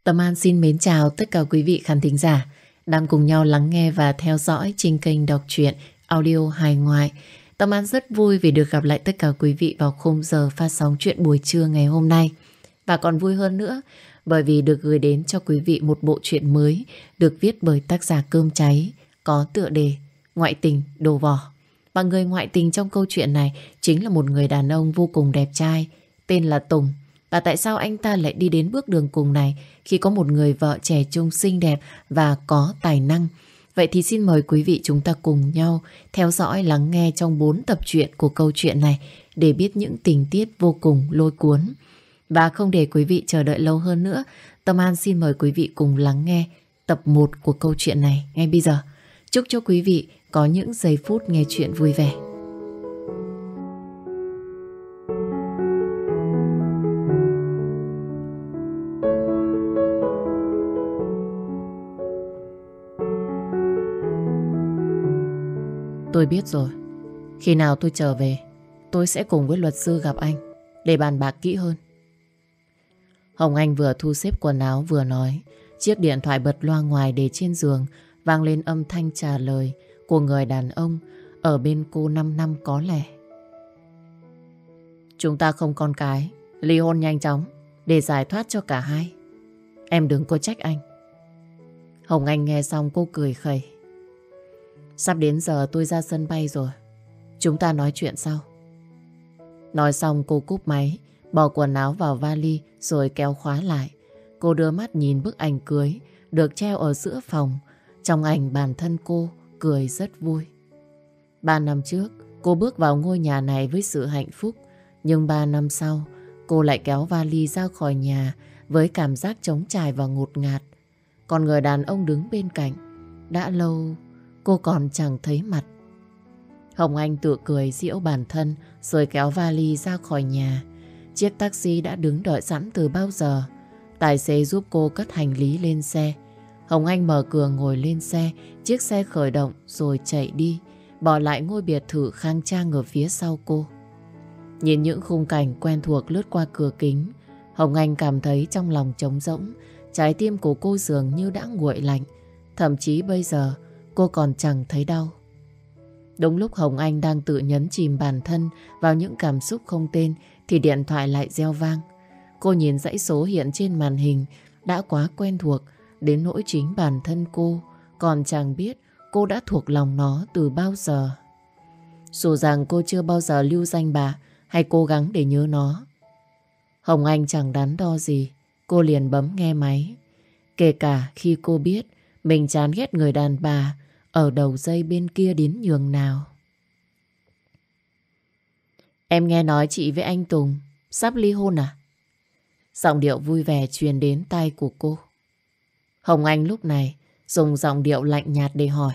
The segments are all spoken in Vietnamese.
Tâm An xin mến chào tất cả quý vị khán thính giả đang cùng nhau lắng nghe và theo dõi trên kênh đọc truyện audio hài ngoại. Tâm An rất vui vì được gặp lại tất cả quý vị vào khung giờ phát sóng chuyện buổi trưa ngày hôm nay. Và còn vui hơn nữa bởi vì được gửi đến cho quý vị một bộ truyện mới được viết bởi tác giả Cơm Cháy, có tựa đề Ngoại tình đồ vỏ. Và người ngoại tình trong câu chuyện này chính là một người đàn ông vô cùng đẹp trai tên là Tùng. Và tại sao anh ta lại đi đến bước đường cùng này khi có một người vợ trẻ trung xinh đẹp và có tài năng? Vậy thì xin mời quý vị chúng ta cùng nhau theo dõi lắng nghe trong 4 tập truyện của câu chuyện này để biết những tình tiết vô cùng lôi cuốn. Và không để quý vị chờ đợi lâu hơn nữa, Tâm An xin mời quý vị cùng lắng nghe tập 1 của câu chuyện này ngay bây giờ. Chúc cho quý vị có những giây phút nghe chuyện vui vẻ. Tôi biết rồi. Khi nào tôi trở về, tôi sẽ cùng với luật sư gặp anh để bàn bạc kỹ hơn. Hồng Anh vừa thu xếp quần áo vừa nói. Chiếc điện thoại bật loa ngoài để trên giường vang lên âm thanh trả lời của người đàn ông ở bên cô 5 năm có lẽ. Chúng ta không con cái, ly hôn nhanh chóng để giải thoát cho cả hai. Em đừng có trách anh. Hồng Anh nghe xong cô cười khẩy. Sắp đến giờ tôi ra sân bay rồi. Chúng ta nói chuyện sau. Nói xong cô cúp máy, bỏ quần áo vào vali rồi kéo khóa lại. Cô đưa mắt nhìn bức ảnh cưới được treo ở giữa phòng. Trong ảnh bản thân cô cười rất vui. 3 năm trước cô bước vào ngôi nhà này với sự hạnh phúc. Nhưng 3 năm sau cô lại kéo vali ra khỏi nhà với cảm giác trống trải và ngột ngạt. Còn người đàn ông đứng bên cạnh, đã lâu cô còn chẳng thấy mặt. Hồng Anh tự cười giễu bản thân rồi kéo vali ra khỏi nhà. Chiếc taxi đã đứng đợi sẵn từ bao giờ. Tài xế giúp cô cất hành lý lên xe. Hồng Anh mở cửa ngồi lên xe. Chiếc xe khởi động rồi chạy đi, bỏ lại ngôi biệt thự khang trang ở phía sau cô. Nhìn những khung cảnh quen thuộc lướt qua cửa kính, Hồng Anh cảm thấy trong lòng trống rỗng. Trái tim của cô dường như đã nguội lạnh. Thậm chí bây giờ cô còn chẳng thấy đau. Đúng lúc Hồng Anh đang tự nhấn chìm bản thân vào những cảm xúc không tên thì điện thoại lại reo vang. Cô nhìn dãy số hiện trên màn hình đã quá quen thuộc đến nỗi chính bản thân cô còn chẳng biết cô đã thuộc lòng nó từ bao giờ. Dù rằng cô chưa bao giờ lưu danh bạ hay cố gắng để nhớ nó. Hồng Anh chẳng đắn đo gì, cô liền bấm nghe máy. Kể cả khi cô biết mình chán ghét người đàn bà ở đầu dây bên kia đến nhường nào. Em nghe nói chị với anh Tùng sắp ly hôn à? Giọng điệu vui vẻ truyền đến tai của cô. Hồng Anh lúc này dùng giọng điệu lạnh nhạt để hỏi.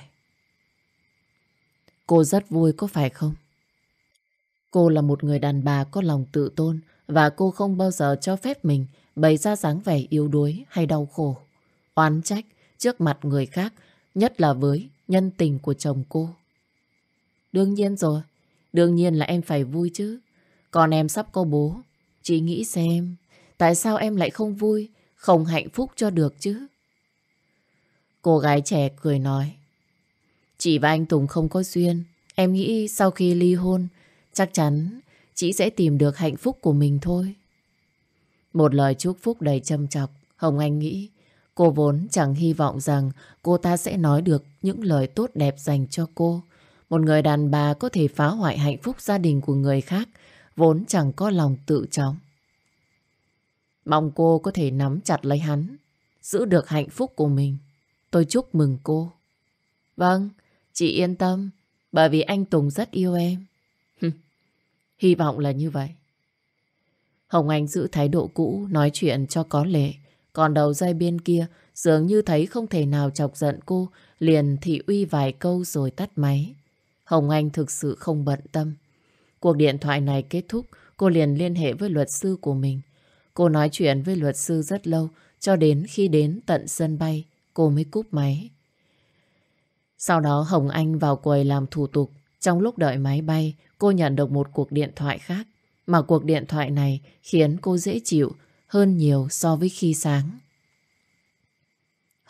Cô rất vui có phải không? Cô là một người đàn bà có lòng tự tôn và cô không bao giờ cho phép mình bày ra dáng vẻ yếu đuối hay đau khổ, oán trách trước mặt người khác, nhất là với nhân tình của chồng cô. Đương nhiên rồi, đương nhiên là em phải vui chứ. Còn em sắp có bố, chị nghĩ xem, tại sao em lại không vui, không hạnh phúc cho được chứ? Cô gái trẻ cười nói. Chị và anh Tùng không có duyên. Em nghĩ sau khi ly hôn, chắc chắn chị sẽ tìm được hạnh phúc của mình thôi. Một lời chúc phúc đầy châm chọc. Hồng Anh nghĩ cô vốn chẳng hy vọng rằng cô ta sẽ nói được những lời tốt đẹp dành cho cô. Một người đàn bà có thể phá hoại hạnh phúc gia đình của người khác vốn chẳng có lòng tự trọng. Mong cô có thể nắm chặt lấy hắn, giữ được hạnh phúc của mình. Tôi chúc mừng cô. Vâng, chị yên tâm, bởi vì anh Tùng rất yêu em. Hy vọng là như vậy. Hồng Anh giữ thái độ cũ, nói chuyện cho có lệ. Còn đầu dây bên kia dường như thấy không thể nào chọc giận cô, liền thị uy vài câu rồi tắt máy. Hồng Anh thực sự không bận tâm. Cuộc điện thoại này kết thúc, cô liền liên hệ với luật sư của mình. Cô nói chuyện với luật sư rất lâu, cho đến khi đến tận sân bay, cô mới cúp máy. Sau đó Hồng Anh vào quầy làm thủ tục. Trong lúc đợi máy bay, cô nhận được một cuộc điện thoại khác. Mà cuộc điện thoại này khiến cô dễ chịu hơn nhiều so với khi sáng.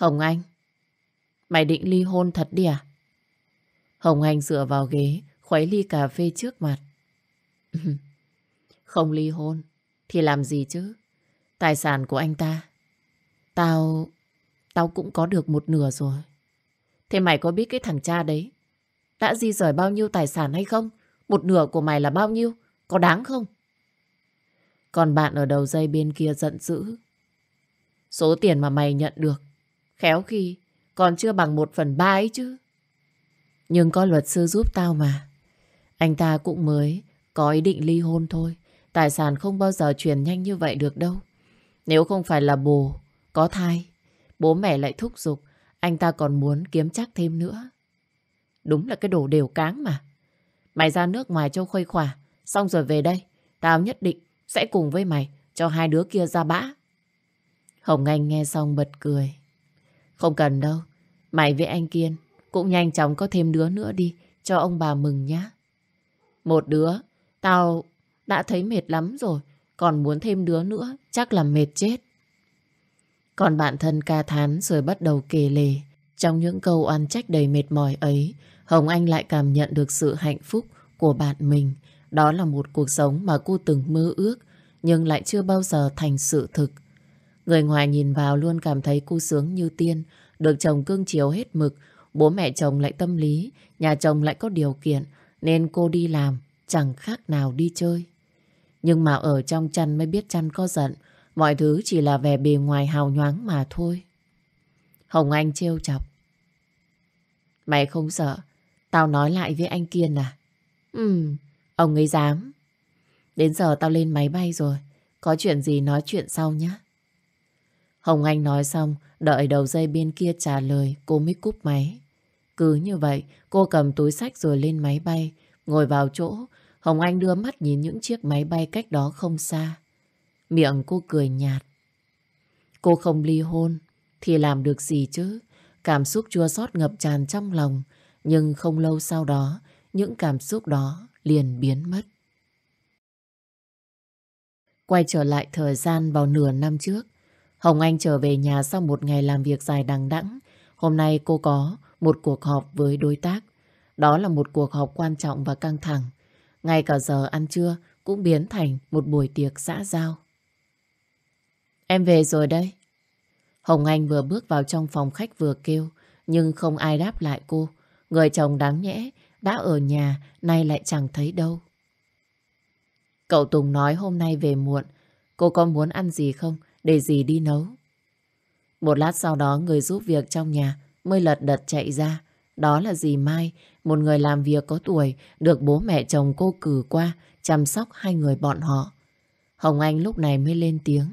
Hồng Anh, mày định ly hôn thật đi à? Hồng Anh dựa vào ghế, khuấy ly cà phê trước mặt. Không ly hôn thì làm gì chứ? Tài sản của anh ta, tao tao cũng có được một nửa rồi. Thế mày có biết cái thằng cha đấy đã di rời bao nhiêu tài sản hay không? Một nửa của mày là bao nhiêu? Có đáng không? Còn bạn ở đầu dây bên kia giận dữ. Số tiền mà mày nhận được khéo khi còn chưa bằng 1/3 ấy chứ. Nhưng có luật sư giúp tao mà. Anh ta cũng mới có ý định ly hôn thôi. Tài sản không bao giờ chuyển nhanh như vậy được đâu. Nếu không phải là bồ có thai, bố mẹ lại thúc giục, anh ta còn muốn kiếm chắc thêm nữa. Đúng là cái đồ đều cáng mà. Mày ra nước ngoài cho khuây khỏa, xong rồi về đây, tao nhất định sẽ cùng với mày cho hai đứa kia ra bã. Hồng Anh nghe xong bật cười. Không cần đâu, mày với anh Kiên cũng nhanh chóng có thêm đứa nữa đi, cho ông bà mừng nhá. Một đứa, tao đã thấy mệt lắm rồi, còn muốn thêm đứa nữa, chắc là mệt chết. Còn bạn thân ca thán rồi bắt đầu kể lể. Trong những câu oán trách đầy mệt mỏi ấy, Hồng Anh lại cảm nhận được sự hạnh phúc của bạn mình. Đó là một cuộc sống mà cô từng mơ ước, nhưng lại chưa bao giờ thành sự thực. Người ngoài nhìn vào luôn cảm thấy cô sướng như tiên, được chồng cưng chiều hết mực, bố mẹ chồng lại tâm lý, nhà chồng lại có điều kiện, nên cô đi làm chẳng khác nào đi chơi. Nhưng mà ở trong chăn mới biết chăn có giận, mọi thứ chỉ là vẻ bề ngoài hào nhoáng mà thôi. Hồng Anh trêu chọc. Mày không sợ tao nói lại với anh Kiên à? Ông ấy dám. Đến giờ tao lên máy bay rồi, có chuyện gì nói chuyện sau nhé. Hồng Anh nói xong, đợi đầu dây bên kia trả lời, cô mới cúp máy. Cứ như vậy, cô cầm túi xách rồi lên máy bay, ngồi vào chỗ. Hồng Anh đưa mắt nhìn những chiếc máy bay cách đó không xa. Miệng cô cười nhạt. Cô không ly hôn thì làm được gì chứ? Cảm xúc chua xót ngập tràn trong lòng. Nhưng không lâu sau đó, những cảm xúc đó liền biến mất. Quay trở lại thời gian vào nửa năm trước, Hồng Anh trở về nhà sau một ngày làm việc dài đằng đẵng. Hôm nay cô có một cuộc họp với đối tác. Đó là một cuộc họp quan trọng và căng thẳng. Ngay cả giờ ăn trưa cũng biến thành một buổi tiệc xã giao. Em về rồi đây. Hồng Anh vừa bước vào trong phòng khách vừa kêu, nhưng không ai đáp lại cô. Người chồng đáng nhẽ đã ở nhà, nay lại chẳng thấy đâu. Cậu Tùng nói hôm nay về muộn, cô có muốn ăn gì không, để dì đi nấu. Một lát sau đó người giúp việc trong nhà mới lật đật chạy ra. Đó là dì Mai, một người làm việc có tuổi, được bố mẹ chồng cô cử qua chăm sóc hai người bọn họ. Hồng Anh lúc này mới lên tiếng.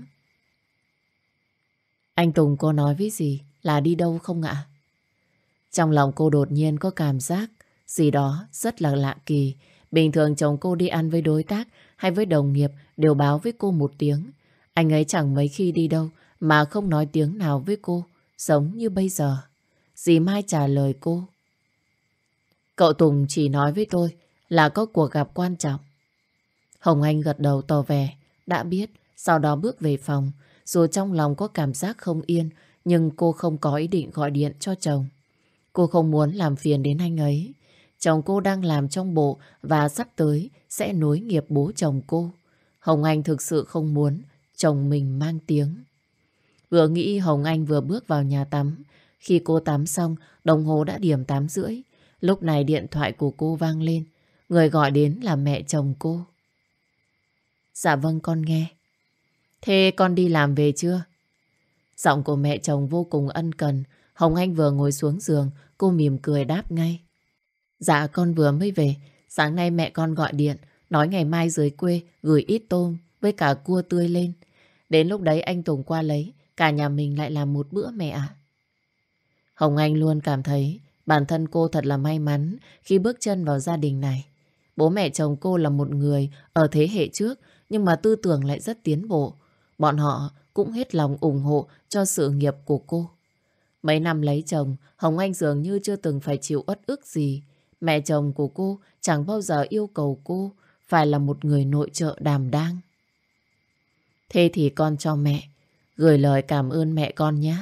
Anh Tùng có nói với dì là đi đâu không ạ? Trong lòng cô đột nhiên có cảm giác gì đó rất là lạ kỳ. Bình thường chồng cô đi ăn với đối tác hay với đồng nghiệp đều báo với cô một tiếng. Anh ấy chẳng mấy khi đi đâu mà không nói tiếng nào với cô, giống như bây giờ. Dì Mai trả lời cô. Cậu Tùng chỉ nói với tôi là có cuộc gặp quan trọng. Hồng Anh gật đầu tỏ vẻ đã biết, sau đó bước về phòng. Dù trong lòng có cảm giác không yên, nhưng cô không có ý định gọi điện cho chồng. Cô không muốn làm phiền đến anh ấy. Chồng cô đang làm trong bộ và sắp tới sẽ nối nghiệp bố chồng cô. Hồng Anh thực sự không muốn chồng mình mang tiếng. Vừa nghĩ Hồng Anh vừa bước vào nhà tắm. Khi cô tắm xong, đồng hồ đã điểm 8:30. Lúc này điện thoại của cô vang lên. Người gọi đến là mẹ chồng cô. Dạ vâng, con nghe. Thế con đi làm về chưa? Giọng của mẹ chồng vô cùng ân cần. Hồng Anh vừa ngồi xuống giường, cô mỉm cười đáp ngay. Dạ con vừa mới về. Sáng nay mẹ con gọi điện, nói ngày mai dưới quê gửi ít tôm với cả cua tươi lên. Đến lúc đấy anh Tùng qua lấy, cả nhà mình lại làm một bữa mẹ ạ. Hồng Anh luôn cảm thấy bản thân cô thật là may mắn khi bước chân vào gia đình này. Bố mẹ chồng cô là một người ở thế hệ trước, nhưng mà tư tưởng lại rất tiến bộ. Bọn họ cũng hết lòng ủng hộ cho sự nghiệp của cô. Mấy năm lấy chồng, Hồng Anh dường như chưa từng phải chịu uất ức gì. Mẹ chồng của cô chẳng bao giờ yêu cầu cô phải là một người nội trợ đảm đang. Thế thì con cho mẹ gửi lời cảm ơn mẹ con nhé.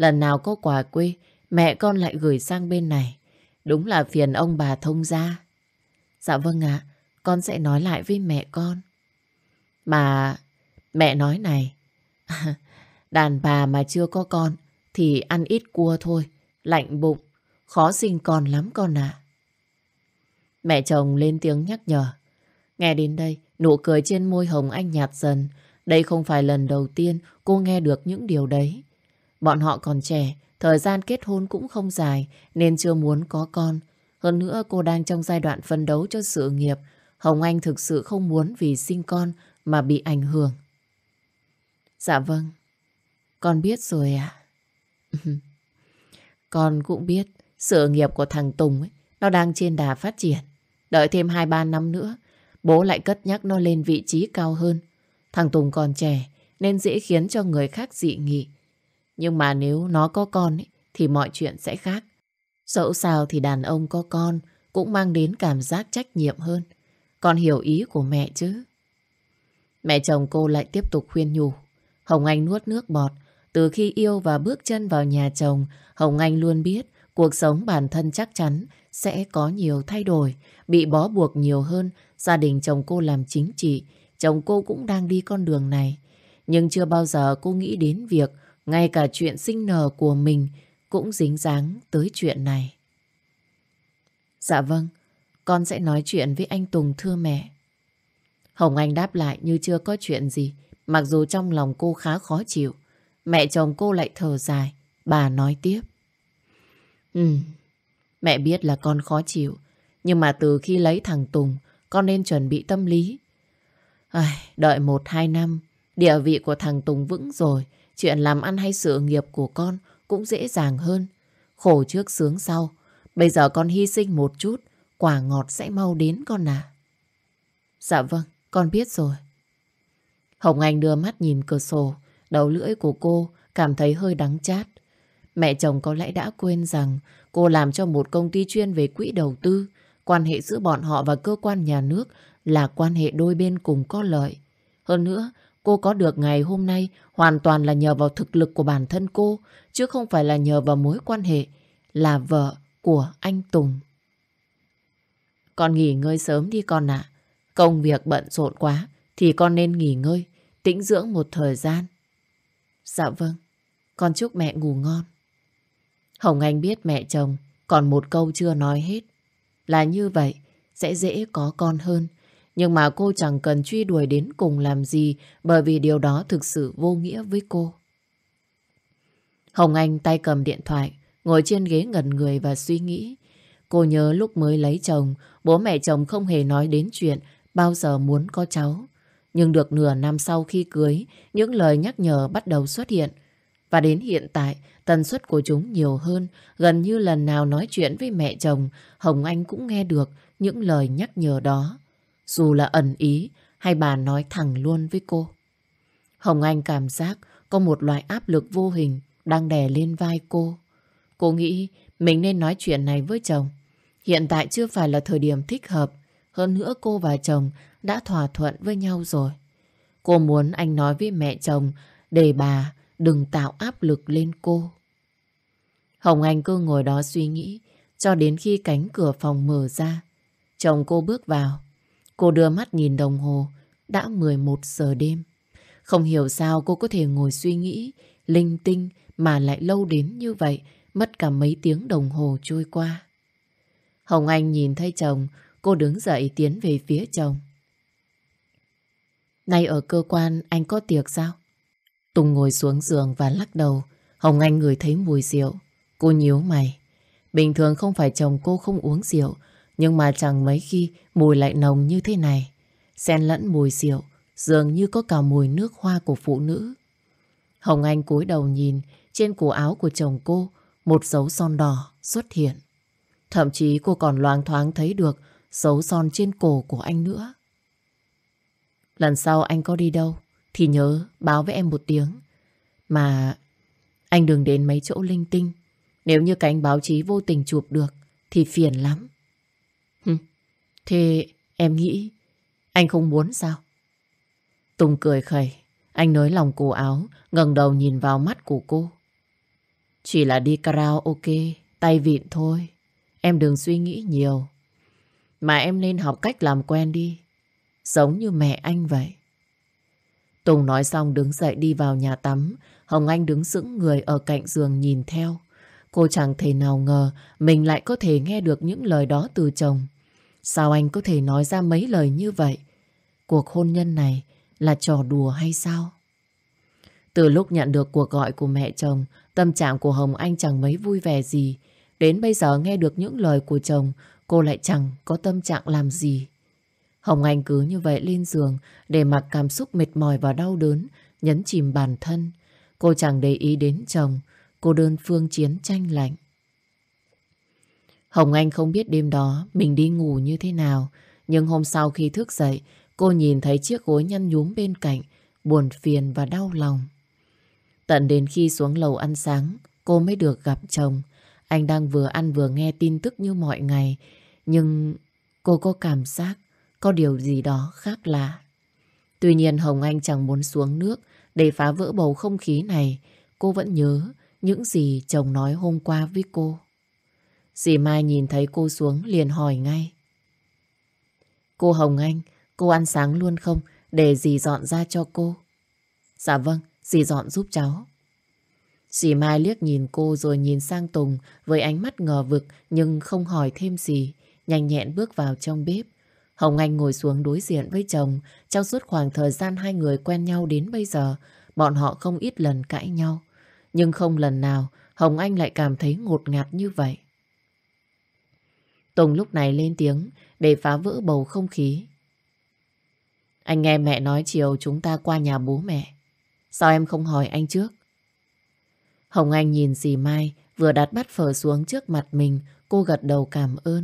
Lần nào có quà quê, mẹ con lại gửi sang bên này. Đúng là phiền ông bà thông gia. Dạ vâng ạ, con sẽ nói lại với mẹ con. Mà mẹ nói này, đàn bà mà chưa có con thì ăn ít cua thôi, lạnh bụng, khó sinh con lắm con à. Mẹ chồng lên tiếng nhắc nhở. Nghe đến đây, nụ cười trên môi Hồng Anh nhạt dần. Đây không phải lần đầu tiên cô nghe được những điều đấy. Bọn họ còn trẻ, thời gian kết hôn cũng không dài nên chưa muốn có con. Hơn nữa cô đang trong giai đoạn phấn đấu cho sự nghiệp. Hồng Anh thực sự không muốn vì sinh con mà bị ảnh hưởng. Dạ vâng, con biết rồi ạ. Con cũng biết sự nghiệp của thằng Tùng ấy, nó đang trên đà phát triển. Đợi thêm 2-3 năm nữa, bố lại cất nhắc nó lên vị trí cao hơn. Thằng Tùng còn trẻ nên dễ khiến cho người khác dị nghị. Nhưng mà nếu nó có con ấy, thì mọi chuyện sẽ khác. Dẫu sao thì đàn ông có con cũng mang đến cảm giác trách nhiệm hơn. Con hiểu ý của mẹ chứ? Mẹ chồng cô lại tiếp tục khuyên nhủ. Hồng Anh nuốt nước bọt. Từ khi yêu và bước chân vào nhà chồng, Hồng Anh luôn biết cuộc sống bản thân chắc chắn sẽ có nhiều thay đổi, bị bó buộc nhiều hơn. Gia đình chồng cô làm chính trị, chồng cô cũng đang đi con đường này. Nhưng chưa bao giờ cô nghĩ đến việc ngay cả chuyện sinh nở của mình cũng dính dáng tới chuyện này. Dạ vâng, con sẽ nói chuyện với anh Tùng thưa mẹ. Hồng Anh đáp lại như chưa có chuyện gì, mặc dù trong lòng cô khá khó chịu. Mẹ chồng cô lại thở dài, bà nói tiếp. Mẹ biết là con khó chịu, nhưng mà từ khi lấy thằng Tùng, con nên chuẩn bị tâm lý. Đợi 1-2 năm, địa vị của thằng Tùng vững rồi, chuyện làm ăn hay sự nghiệp của con cũng dễ dàng hơn. Khổ trước sướng sau, bây giờ con hy sinh một chút, quả ngọt sẽ mau đến con à. Dạ vâng, con biết rồi. Hồng Anh đưa mắt nhìn cửa sổ, đầu lưỡi của cô cảm thấy hơi đắng chát. Mẹ chồng có lẽ đã quên rằng cô làm cho một công ty chuyên về quỹ đầu tư. Quan hệ giữa bọn họ và cơ quan nhà nước là quan hệ đôi bên cùng có lợi. Hơn nữa, cô có được ngày hôm nay hoàn toàn là nhờ vào thực lực của bản thân cô, chứ không phải là nhờ vào mối quan hệ là vợ của anh Tùng. Con nghỉ ngơi sớm đi con ạ. Công việc bận rộn quá thì con nên nghỉ ngơi, tĩnh dưỡng một thời gian. Dạ vâng, con chúc mẹ ngủ ngon. Hồng Anh biết mẹ chồng còn một câu chưa nói hết. Là như vậy sẽ dễ có con hơn. Nhưng mà cô chẳng cần truy đuổi đến cùng làm gì, bởi vì điều đó thực sự vô nghĩa với cô. Hồng Anh tay cầm điện thoại, ngồi trên ghế ngẩn người và suy nghĩ. Cô nhớ lúc mới lấy chồng, bố mẹ chồng không hề nói đến chuyện bao giờ muốn có cháu. Nhưng được nửa năm sau khi cưới, những lời nhắc nhở bắt đầu xuất hiện. Và đến hiện tại, tần suất của chúng nhiều hơn. Gần như lần nào nói chuyện với mẹ chồng, Hồng Anh cũng nghe được những lời nhắc nhở đó. Dù là ẩn ý hay bà nói thẳng luôn với cô. Hồng Anh cảm giác có một loại áp lực vô hình đang đè lên vai cô. Cô nghĩ mình nên nói chuyện này với chồng. Hiện tại chưa phải là thời điểm thích hợp. Hơn nữa cô và chồng đã thỏa thuận với nhau rồi. Cô muốn anh nói với mẹ chồng để bà đừng tạo áp lực lên cô. Hồng Anh cứ ngồi đó suy nghĩ cho đến khi cánh cửa phòng mở ra. Chồng cô bước vào. Cô đưa mắt nhìn đồng hồ. Đã 11 giờ đêm. Không hiểu sao cô có thể ngồi suy nghĩ linh tinh mà lại lâu đến như vậy. Mất cả mấy tiếng đồng hồ trôi qua. Hồng Anh nhìn thấy chồng. Cô đứng dậy tiến về phía chồng. Nay ở cơ quan anh có tiệc sao? Tùng ngồi xuống giường và lắc đầu. Hồng Anh ngửi thấy mùi rượu. Cô nhíu mày. Bình thường không phải chồng cô không uống rượu, nhưng mà chẳng mấy khi mùi lại nồng như thế này. Xen lẫn mùi rượu, dường như có cả mùi nước hoa của phụ nữ. Hồng Anh cúi đầu nhìn, trên cổ áo của chồng cô, một dấu son đỏ xuất hiện. Thậm chí cô còn loáng thoáng thấy được dấu son trên cổ của anh nữa. Lần sau anh có đi đâu thì nhớ báo với em một tiếng. Mà anh đừng đến mấy chỗ linh tinh. Nếu như cánh báo chí vô tình chụp được thì phiền lắm. Thế em nghĩ anh không muốn sao? Tùng cười khẩy. Anh nới lòng cổ áo, ngẩng đầu nhìn vào mắt của cô. Chỉ là đi karaoke, tay vịn thôi. Em đừng suy nghĩ nhiều. Mà em nên học cách làm quen đi. Giống như mẹ anh vậy. Tùng nói xong đứng dậy đi vào nhà tắm. Hồng Anh đứng sững người ở cạnh giường nhìn theo. Cô chẳng thể nào ngờ mình lại có thể nghe được những lời đó từ chồng. Sao anh có thể nói ra mấy lời như vậy? Cuộc hôn nhân này là trò đùa hay sao? Từ lúc nhận được cuộc gọi của mẹ chồng, tâm trạng của Hồng Anh chẳng mấy vui vẻ gì. Đến bây giờ nghe được những lời của chồng, cô lại chẳng có tâm trạng làm gì. Hồng Anh cứ như vậy lên giường để mặc cảm xúc mệt mỏi và đau đớn nhấn chìm bản thân. Cô chẳng để ý đến chồng, cô đơn phương chiến tranh lạnh. Hồng Anh không biết đêm đó mình đi ngủ như thế nào, nhưng hôm sau khi thức dậy, cô nhìn thấy chiếc gối nhăn nhúm bên cạnh, buồn phiền và đau lòng. Tận đến khi xuống lầu ăn sáng, cô mới được gặp chồng. Anh đang vừa ăn vừa nghe tin tức như mọi ngày, nhưng cô có cảm giác có điều gì đó khác lạ. Tuy nhiên Hồng Anh chẳng muốn xuống nước để phá vỡ bầu không khí này. Cô vẫn nhớ những gì chồng nói hôm qua với cô. Dì Mai nhìn thấy cô xuống liền hỏi ngay. Cô Hồng Anh, cô ăn sáng luôn không? Để dì dọn ra cho cô. Dạ vâng, dì dọn giúp cháu. Dì Mai liếc nhìn cô rồi nhìn sang Tùng với ánh mắt ngờ vực nhưng không hỏi thêm gì. Nhanh nhẹn bước vào trong bếp. Hồng Anh ngồi xuống đối diện với chồng. Trong suốt khoảng thời gian hai người quen nhau đến bây giờ, bọn họ không ít lần cãi nhau. Nhưng không lần nào Hồng Anh lại cảm thấy ngột ngạt như vậy. Tùng lúc này lên tiếng để phá vỡ bầu không khí. Anh nghe mẹ nói chiều chúng ta qua nhà bố mẹ. Sao em không hỏi anh trước? Hồng Anh nhìn dì Mai vừa đặt bát phở xuống trước mặt mình. Cô gật đầu cảm ơn.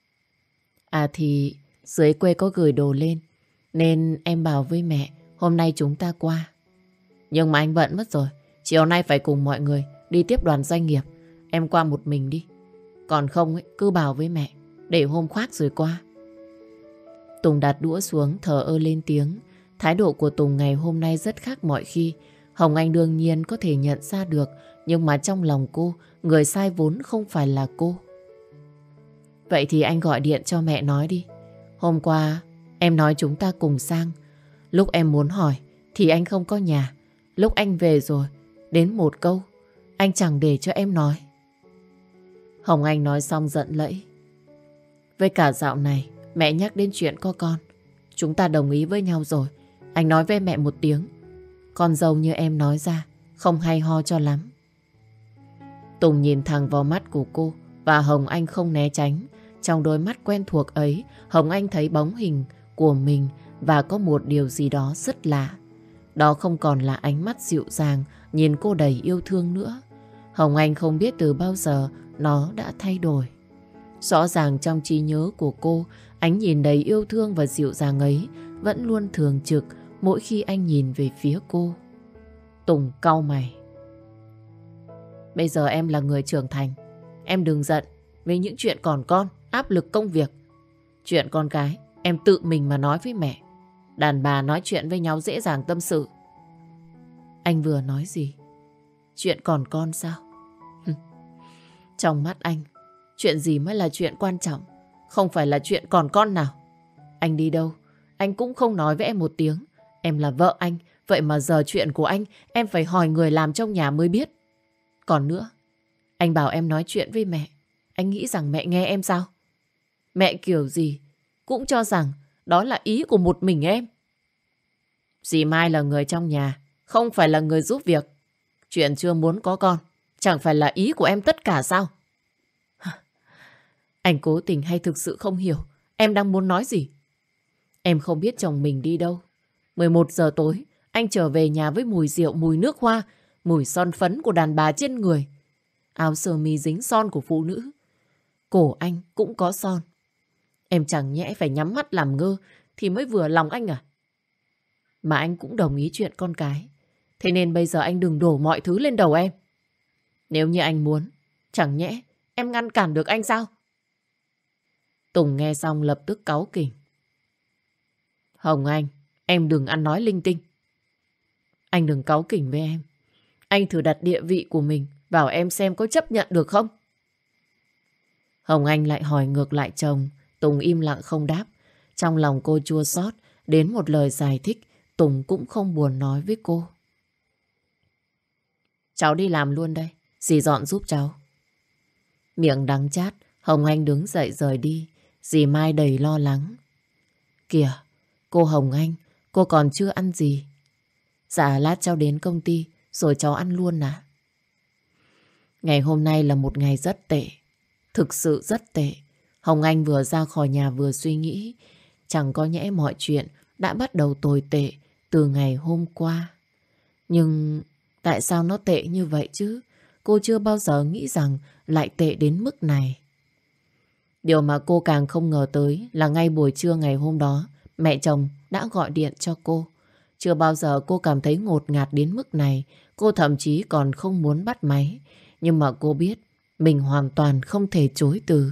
À thì dưới quê có gửi đồ lên, nên em bảo với mẹ hôm nay chúng ta qua. Nhưng mà anh bận mất rồi. Chiều nay phải cùng mọi người đi tiếp đoàn doanh nghiệp. Em qua một mình đi. Còn không ấy, cứ bảo với mẹ, để hôm khác rồi qua. Tùng đặt đũa xuống thờ ơ lên tiếng. Thái độ của Tùng ngày hôm nay rất khác mọi khi. Hồng Anh đương nhiên có thể nhận ra được, nhưng mà trong lòng cô, người sai vốn không phải là cô. Vậy thì anh gọi điện cho mẹ nói đi. Hôm qua em nói chúng ta cùng sang. Lúc em muốn hỏi thì anh không có nhà. Lúc anh về rồi, đến một câu anh chẳng để cho em nói. Hồng Anh nói xong giận lẫy. Với cả dạo này mẹ nhắc đến chuyện có con, chúng ta đồng ý với nhau rồi. Anh nói với mẹ một tiếng. Con dâu như em nói ra không hay ho cho lắm. Tùng nhìn thẳng vào mắt của cô và Hồng Anh không né tránh. Trong đôi mắt quen thuộc ấy, Hồng Anh thấy bóng hình của mình và có một điều gì đó rất lạ. Đó không còn là ánh mắt dịu dàng nhìn cô đầy yêu thương nữa. Hồng Anh không biết từ bao giờ nó đã thay đổi. Rõ ràng trong trí nhớ của cô, ánh nhìn đầy yêu thương và dịu dàng ấy vẫn luôn thường trực mỗi khi anh nhìn về phía cô. Tùng cau mày. Bây giờ em là người trưởng thành. Em đừng giận vì những chuyện còn con, áp lực công việc. Chuyện con cái, em tự mình mà nói với mẹ. Đàn bà nói chuyện với nhau dễ dàng tâm sự. Anh vừa nói gì? Chuyện còn con sao? Trong mắt anh, chuyện gì mới là chuyện quan trọng, không phải là chuyện còn con nào. Anh đi đâu, anh cũng không nói với em một tiếng. Em là vợ anh, vậy mà giờ chuyện của anh, em phải hỏi người làm trong nhà mới biết. Còn nữa, anh bảo em nói chuyện với mẹ. Anh nghĩ rằng mẹ nghe em sao? Mẹ kiểu gì cũng cho rằng đó là ý của một mình em. Dì Mai là người trong nhà, không phải là người giúp việc. Chuyện chưa muốn có con chẳng phải là ý của em tất cả sao? Anh cố tình hay thực sự không hiểu em đang muốn nói gì? Em không biết chồng mình đi đâu. 11 giờ tối anh trở về nhà với mùi rượu, mùi nước hoa, mùi son phấn của đàn bà trên người. Áo sơ mi dính son của phụ nữ. Cổ anh cũng có son. Em chẳng nhẽ phải nhắm mắt làm ngơ thì mới vừa lòng anh à? Mà anh cũng đồng ý chuyện con cái. Thế nên bây giờ anh đừng đổ mọi thứ lên đầu em. Nếu như anh muốn, chẳng nhẽ em ngăn cản được anh sao? Tùng nghe xong lập tức cáu kỉnh. Hồng Anh, em đừng ăn nói linh tinh. Anh đừng cáu kỉnh với em. Anh thử đặt địa vị của mình Bảo em xem có chấp nhận được không? Hồng Anh lại hỏi ngược lại chồng. Tùng im lặng không đáp. Trong lòng cô chua xót, đến một lời giải thích Tùng cũng không buồn nói với cô. Cháu đi làm luôn đây, dì dọn giúp cháu. Miệng đắng chát, Hồng Anh đứng dậy rời đi. Dì Mai đầy lo lắng. Kìa, cô Hồng Anh, cô còn chưa ăn gì. Dạ lát cháu đến công ty rồi cháu ăn luôn à. Ngày hôm nay là một ngày rất tệ. Thực sự rất tệ. Hồng Anh vừa ra khỏi nhà vừa suy nghĩ. Chẳng có nhẽ mọi chuyện đã bắt đầu tồi tệ từ ngày hôm qua. Nhưng tại sao nó tệ như vậy chứ? Cô chưa bao giờ nghĩ rằng lại tệ đến mức này. Điều mà cô càng không ngờ tới là ngay buổi trưa ngày hôm đó, mẹ chồng đã gọi điện cho cô. Chưa bao giờ cô cảm thấy ngột ngạt đến mức này. Cô thậm chí còn không muốn bắt máy. Nhưng mà cô biết mình hoàn toàn không thể chối từ.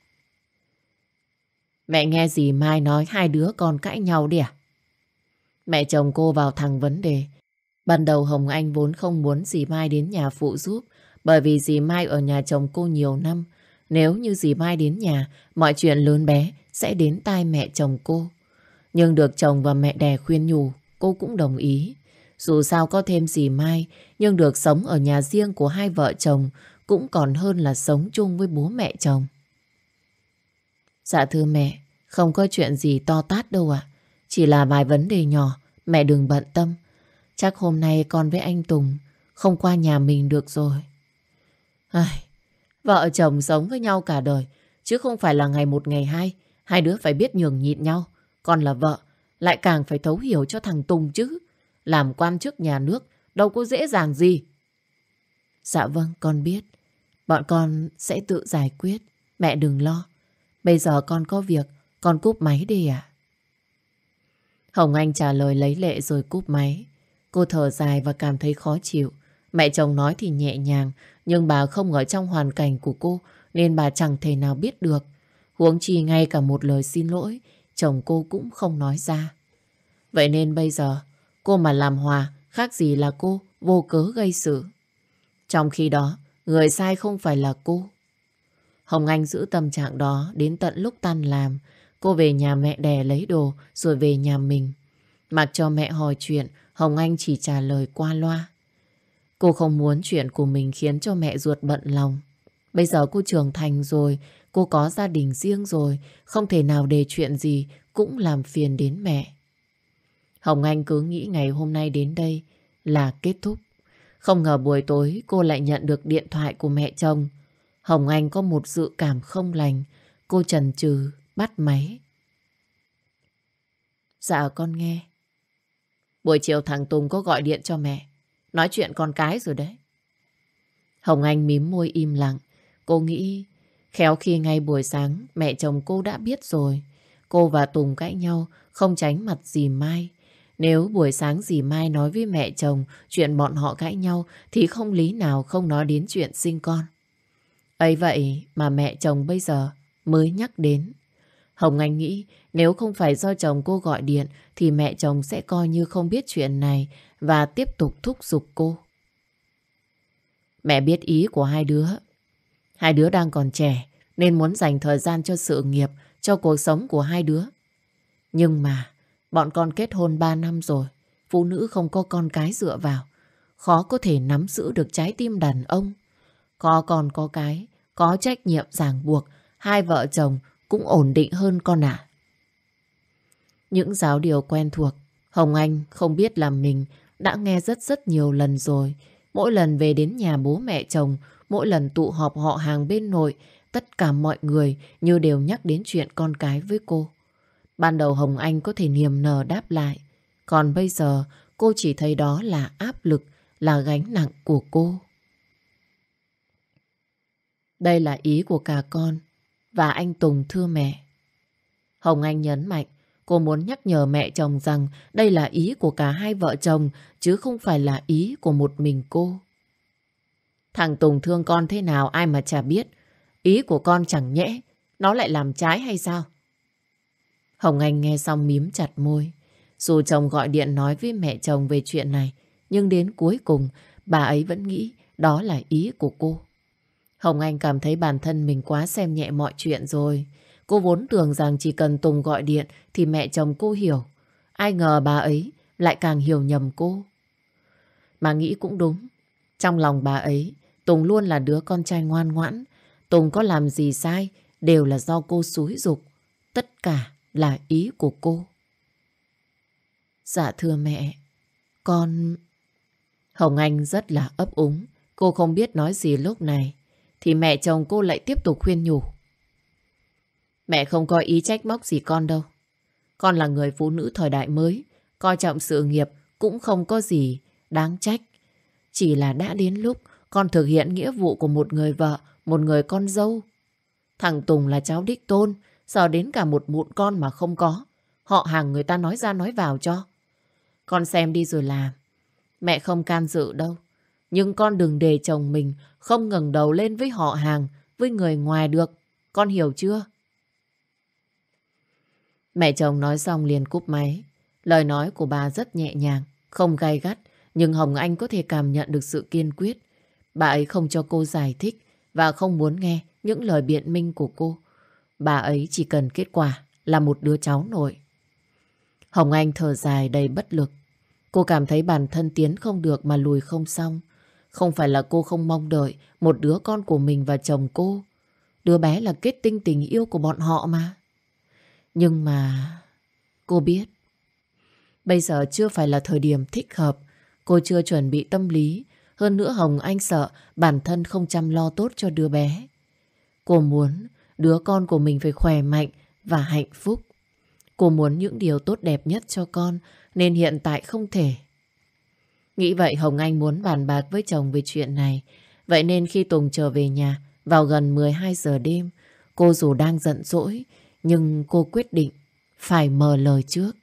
Mẹ nghe dì Mai nói hai đứa con cãi nhau đi à? Mẹ chồng cô vào thẳng vấn đề. Ban đầu Hồng Anh vốn không muốn dì Mai đến nhà phụ giúp, bởi vì dì Mai ở nhà chồng cô nhiều năm. Nếu như dì Mai đến nhà, mọi chuyện lớn bé sẽ đến tai mẹ chồng cô. Nhưng được chồng và mẹ đẻ khuyên nhủ, cô cũng đồng ý. Dù sao có thêm dì Mai, nhưng được sống ở nhà riêng của hai vợ chồng cũng còn hơn là sống chung với bố mẹ chồng. Dạ thưa mẹ, không có chuyện gì to tát đâu ạ. Chỉ là vài vấn đề nhỏ, mẹ đừng bận tâm. Chắc hôm nay con với anh Tùng không qua nhà mình được rồi. Ai, vợ chồng sống với nhau cả đời, chứ không phải là ngày một ngày hai. Hai đứa phải biết nhường nhịn nhau. Con là vợ, lại càng phải thấu hiểu cho thằng Tùng chứ. Làm quan chức nhà nước đâu có dễ dàng gì. Dạ vâng, con biết. Bọn con sẽ tự giải quyết. Mẹ đừng lo. Bây giờ con có việc, con cúp máy đi ạ. Hồng Anh trả lời lấy lệ rồi cúp máy. Cô thở dài và cảm thấy khó chịu. Mẹ chồng nói thì nhẹ nhàng, nhưng bà không ở trong hoàn cảnh của cô, nên bà chẳng thể nào biết được. Huống chi ngay cả một lời xin lỗi, chồng cô cũng không nói ra. Vậy nên bây giờ, cô mà làm hòa, khác gì là cô vô cớ gây sự. Trong khi đó, người sai không phải là cô. Hồng Anh giữ tâm trạng đó đến tận lúc tan làm. Cô về nhà mẹ đẻ lấy đồ rồi về nhà mình. Mặc cho mẹ hỏi chuyện, Hồng Anh chỉ trả lời qua loa. Cô không muốn chuyện của mình khiến cho mẹ ruột bận lòng. Bây giờ cô trưởng thành rồi, cô có gia đình riêng rồi, không thể nào để chuyện gì cũng làm phiền đến mẹ. Hồng Anh cứ nghĩ ngày hôm nay đến đây là kết thúc. Không ngờ buổi tối cô lại nhận được điện thoại của mẹ chồng. Hồng Anh có một dự cảm không lành. Cô chần chừ bắt máy. Dạ con nghe. Buổi chiều thằng Tùng có gọi điện cho mẹ, nói chuyện con cái rồi đấy. Hồng Anh mím môi im lặng. Cô nghĩ khéo khi ngay buổi sáng mẹ chồng cô đã biết rồi. Cô và Tùng cãi nhau không tránh mặt dì Mai. Nếu buổi sáng dì Mai nói với mẹ chồng chuyện bọn họ cãi nhau thì không lý nào không nói đến chuyện sinh con. Ấy vậy mà mẹ chồng bây giờ mới nhắc đến. Hồng Anh nghĩ nếu không phải do chồng cô gọi điện thì mẹ chồng sẽ coi như không biết chuyện này và tiếp tục thúc giục cô. Mẹ biết ý của hai đứa. Hai đứa đang còn trẻ nên muốn dành thời gian cho sự nghiệp, cho cuộc sống của hai đứa. Nhưng mà bọn con kết hôn 3 năm rồi, phụ nữ không có con cái dựa vào, khó có thể nắm giữ được trái tim đàn ông. Có con có cái, có trách nhiệm ràng buộc, hai vợ chồng cũng ổn định hơn con ạ. Những giáo điều quen thuộc, Hồng Anh không biết là mình đã nghe rất nhiều lần rồi. Mỗi lần về đến nhà bố mẹ chồng, mỗi lần tụ họp họ hàng bên nội, tất cả mọi người như đều nhắc đến chuyện con cái với cô. Ban đầu Hồng Anh có thể niềm nở đáp lại, còn bây giờ cô chỉ thấy đó là áp lực, là gánh nặng của cô. Đây là ý của cả con và anh Tùng thưa mẹ. Hồng Anh nhấn mạnh, cô muốn nhắc nhở mẹ chồng rằng đây là ý của cả hai vợ chồng chứ không phải là ý của một mình cô. Thằng Tùng thương con thế nào ai mà chả biết. Ý của con chẳng nhẽ nó lại làm trái hay sao? Hồng Anh nghe xong mím chặt môi. Dù chồng gọi điện nói với mẹ chồng về chuyện này, nhưng đến cuối cùng bà ấy vẫn nghĩ đó là ý của cô. Hồng Anh cảm thấy bản thân mình quá xem nhẹ mọi chuyện rồi. Cô vốn tưởng rằng chỉ cần Tùng gọi điện thì mẹ chồng cô hiểu. Ai ngờ bà ấy lại càng hiểu nhầm cô. Mà nghĩ cũng đúng. Trong lòng bà ấy, Tùng luôn là đứa con trai ngoan ngoãn. Tùng có làm gì sai đều là do cô xúi giục. Tất cả là ý của cô. Dạ thưa mẹ, con... Hồng Anh rất là ấp úng. Cô không biết nói gì lúc này. Thì mẹ chồng cô lại tiếp tục khuyên nhủ. Mẹ không có ý trách móc gì con đâu. Con là người phụ nữ thời đại mới. Coi trọng sự nghiệp cũng không có gì đáng trách. Chỉ là đã đến lúc con thực hiện nghĩa vụ của một người vợ, một người con dâu. Thằng Tùng là cháu đích tôn, giờ đến cả một mụn con mà không có. Họ hàng người ta nói ra nói vào cho. Con xem đi rồi làm. Mẹ không can dự đâu. Nhưng con đừng để chồng mình không ngẩng đầu lên với họ hàng, với người ngoài được. Con hiểu chưa? Mẹ chồng nói xong liền cúp máy. Lời nói của bà rất nhẹ nhàng, không gay gắt. Nhưng Hồng Anh có thể cảm nhận được sự kiên quyết. Bà ấy không cho cô giải thích và không muốn nghe những lời biện minh của cô. Bà ấy chỉ cần kết quả là một đứa cháu nội. Hồng Anh thở dài đầy bất lực. Cô cảm thấy bản thân tiến không được mà lùi không xong. Không phải là cô không mong đợi một đứa con của mình và chồng cô. Đứa bé là kết tinh tình yêu của bọn họ mà. Nhưng mà... cô biết bây giờ chưa phải là thời điểm thích hợp. Cô chưa chuẩn bị tâm lý. Hơn nữa Hồng Anh sợ bản thân không chăm lo tốt cho đứa bé. Cô muốn đứa con của mình phải khỏe mạnh và hạnh phúc. Cô muốn những điều tốt đẹp nhất cho con, nên hiện tại không thể. Nghĩ vậy Hồng Anh muốn bàn bạc với chồng về chuyện này. Vậy nên khi Tùng trở về nhà vào gần 12 giờ đêm, cô dù đang giận dỗi, nhưng cô quyết định phải mở lời trước.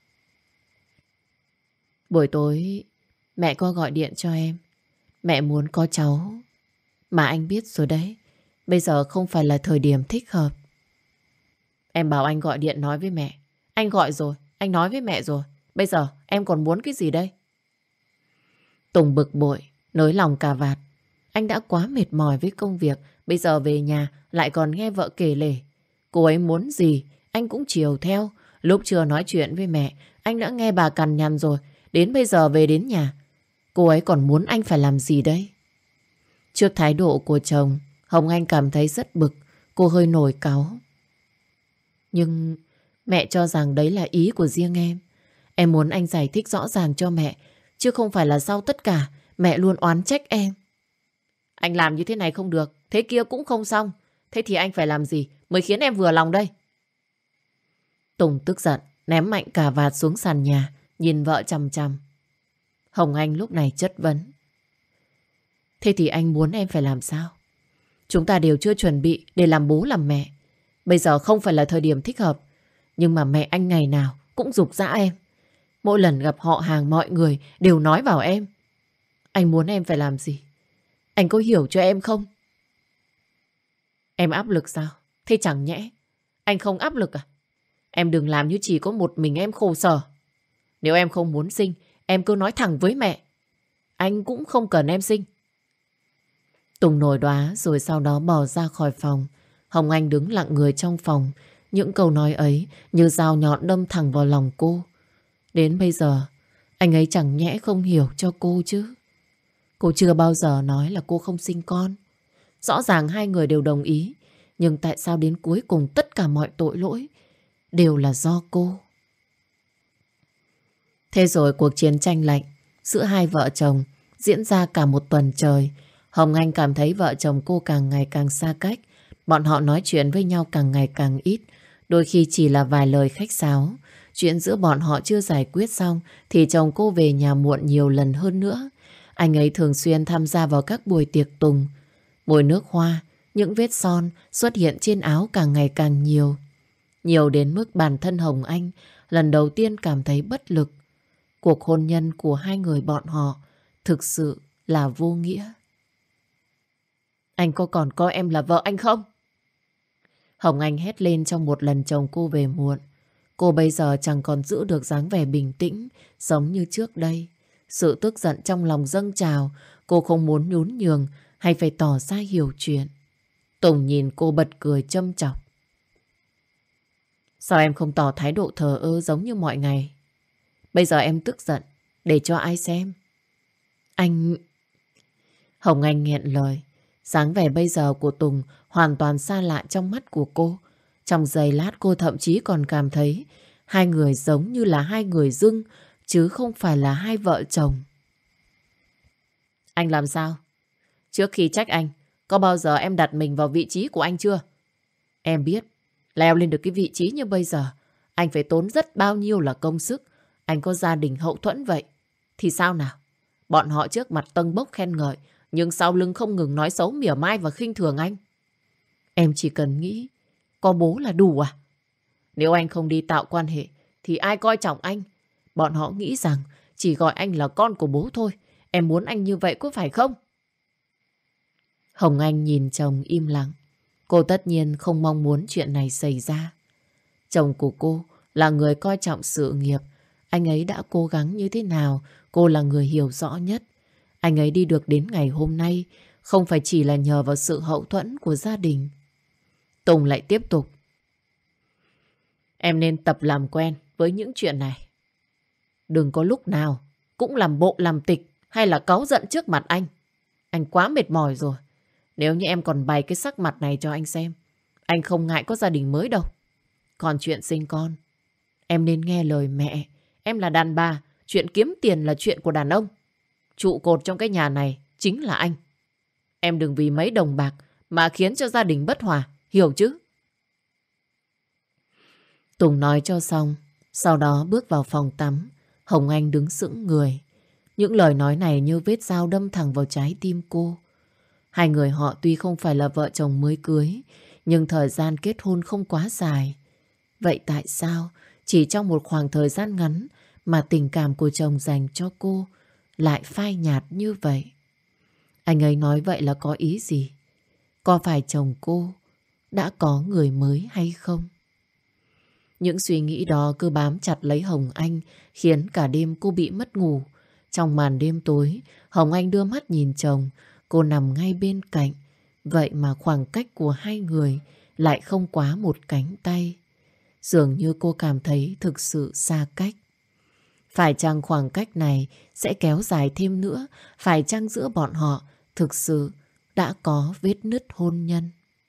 Buổi tối mẹ có gọi điện cho em. Mẹ muốn có cháu. Mà anh biết rồi đấy, bây giờ không phải là thời điểm thích hợp. Em bảo anh gọi điện nói với mẹ. Anh gọi rồi, anh nói với mẹ rồi. Bây giờ em còn muốn cái gì đây? Tùng bực bội, nới lòng cà vạt. Anh đã quá mệt mỏi với công việc. Bây giờ về nhà lại còn nghe vợ kể lể. Cô ấy muốn gì anh cũng chiều theo. Lúc chưa nói chuyện với mẹ, anh đã nghe bà cằn nhằn rồi. Đến bây giờ về đến nhà, cô ấy còn muốn anh phải làm gì đây? Trước thái độ của chồng, Hồng Anh cảm thấy rất bực. Cô hơi nổi cáu. Nhưng mẹ cho rằng đấy là ý của riêng em. Em muốn anh giải thích rõ ràng cho mẹ, chứ không phải là sau tất cả mẹ luôn oán trách em. Anh làm như thế này không được, thế kia cũng không xong. Thế thì anh phải làm gì mới khiến em vừa lòng đây? Tùng tức giận, ném mạnh cà vạt xuống sàn nhà, nhìn vợ chằm chằm. Hồng Anh lúc này chất vấn. Thế thì anh muốn em phải làm sao? Chúng ta đều chưa chuẩn bị để làm bố làm mẹ. Bây giờ không phải là thời điểm thích hợp. Nhưng mà mẹ anh ngày nào cũng giục giã em. Mỗi lần gặp họ hàng mọi người đều nói vào em. Anh muốn em phải làm gì? Anh có hiểu cho em không? Em áp lực sao? Thế chẳng nhẽ anh không áp lực à? Em đừng làm như chỉ có một mình em khổ sở. Nếu em không muốn sinh, em cứ nói thẳng với mẹ. Anh cũng không cần em sinh. Tùng nổi đoá rồi sau đó bỏ ra khỏi phòng. Hồng Anh đứng lặng người trong phòng. Những câu nói ấy như dao nhọn đâm thẳng vào lòng cô. Đến bây giờ, anh ấy chẳng nhẽ không hiểu cho cô chứ. Cô chưa bao giờ nói là cô không sinh con. Rõ ràng hai người đều đồng ý. Nhưng tại sao đến cuối cùng tất cả mọi tội lỗi đều là do cô? Thế rồi cuộc chiến tranh lạnh giữa hai vợ chồng diễn ra cả một tuần trời. Hồng Anh cảm thấy vợ chồng cô càng ngày càng xa cách. Bọn họ nói chuyện với nhau càng ngày càng ít. Đôi khi chỉ là vài lời khách sáo. Chuyện giữa bọn họ chưa giải quyết xong thì chồng cô về nhà muộn nhiều lần hơn nữa. Anh ấy thường xuyên tham gia vào các buổi tiệc tùng. Mùi nước hoa, những vết son xuất hiện trên áo càng ngày càng nhiều. Nhiều đến mức bản thân Hồng Anh lần đầu tiên cảm thấy bất lực. Cuộc hôn nhân của hai người bọn họ thực sự là vô nghĩa. Anh có còn coi em là vợ anh không? Hồng Anh hét lên trong một lần chồng cô về muộn. Cô bây giờ chẳng còn giữ được dáng vẻ bình tĩnh giống như trước đây. Sự tức giận trong lòng dâng trào, cô không muốn nhún nhường hay phải tỏ ra hiểu chuyện. Tùng nhìn cô bật cười châm chọc. Sao em không tỏ thái độ thờ ơ giống như mọi ngày? Bây giờ em tức giận, để cho ai xem? Anh... Hồng Anh nghẹn lời. Dáng vẻ bây giờ của Tùng hoàn toàn xa lạ trong mắt của cô. Trong giây lát cô thậm chí còn cảm thấy hai người giống như là hai người dưng, chứ không phải là hai vợ chồng. Anh làm sao? Trước khi trách anh, có bao giờ em đặt mình vào vị trí của anh chưa? Em biết, leo lên được cái vị trí như bây giờ, anh phải tốn rất bao nhiêu là công sức. Anh có gia đình hậu thuẫn vậy. Thì sao nào? Bọn họ trước mặt tâng bốc khen ngợi, nhưng sau lưng không ngừng nói xấu mỉa mai và khinh thường anh. Em chỉ cần nghĩ, có bố là đủ à? Nếu anh không đi tạo quan hệ, thì ai coi trọng anh? Bọn họ nghĩ rằng chỉ gọi anh là con của bố thôi. Em muốn anh như vậy có phải không? Hồng Anh nhìn chồng im lặng. Cô tất nhiên không mong muốn chuyện này xảy ra. Chồng của cô là người coi trọng sự nghiệp. Anh ấy đã cố gắng như thế nào, cô là người hiểu rõ nhất. Anh ấy đi được đến ngày hôm nay không phải chỉ là nhờ vào sự hậu thuẫn của gia đình. Tùng lại tiếp tục. Em nên tập làm quen với những chuyện này. Đừng có lúc nào cũng làm bộ làm tịch hay là cáu giận trước mặt anh. Anh quá mệt mỏi rồi. Nếu như em còn bày cái sắc mặt này cho anh xem, anh không ngại có gia đình mới đâu. Còn chuyện sinh con, em nên nghe lời mẹ. Em là đàn bà, chuyện kiếm tiền là chuyện của đàn ông. Trụ cột trong cái nhà này chính là anh. Em đừng vì mấy đồng bạc mà khiến cho gia đình bất hòa, hiểu chứ? Tùng nói cho xong, sau đó bước vào phòng tắm. Hồng Anh đứng sững người. Những lời nói này như vết dao đâm thẳng vào trái tim cô. Hai người họ tuy không phải là vợ chồng mới cưới, nhưng thời gian kết hôn không quá dài. Vậy tại sao chỉ trong một khoảng thời gian ngắn mà tình cảm của chồng dành cho cô lại phai nhạt như vậy? Anh ấy nói vậy là có ý gì? Có phải chồng cô đã có người mới hay không? Những suy nghĩ đó cứ bám chặt lấy Hồng Anh, khiến cả đêm cô bị mất ngủ. Trong màn đêm tối, Hồng Anh đưa mắt nhìn chồng. Cô nằm ngay bên cạnh. Vậy mà khoảng cách của hai người lại không quá một cánh tay. Dường như cô cảm thấy thực sự xa cách. Phải chăng khoảng cách này sẽ kéo dài thêm nữa? Phải chăng giữa bọn họ thực sự đã có vết nứt hôn nhân?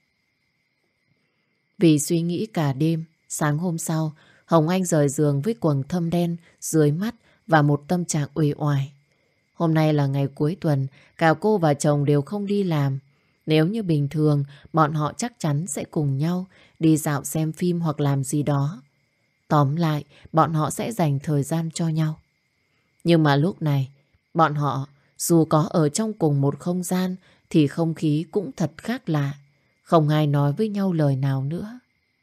Vì suy nghĩ cả đêm, sáng hôm sau, Hồng Anh rời giường với quầng thâm đen dưới mắt và một tâm trạng uể oải. Hôm nay là ngày cuối tuần, cả cô và chồng đều không đi làm. Nếu như bình thường, bọn họ chắc chắn sẽ cùng nhau đi dạo xem phim hoặc làm gì đó. Tóm lại, bọn họ sẽ dành thời gian cho nhau. Nhưng mà lúc này, bọn họ dù có ở trong cùng một không gian thì không khí cũng thật khác lạ. Không ai nói với nhau lời nào nữa.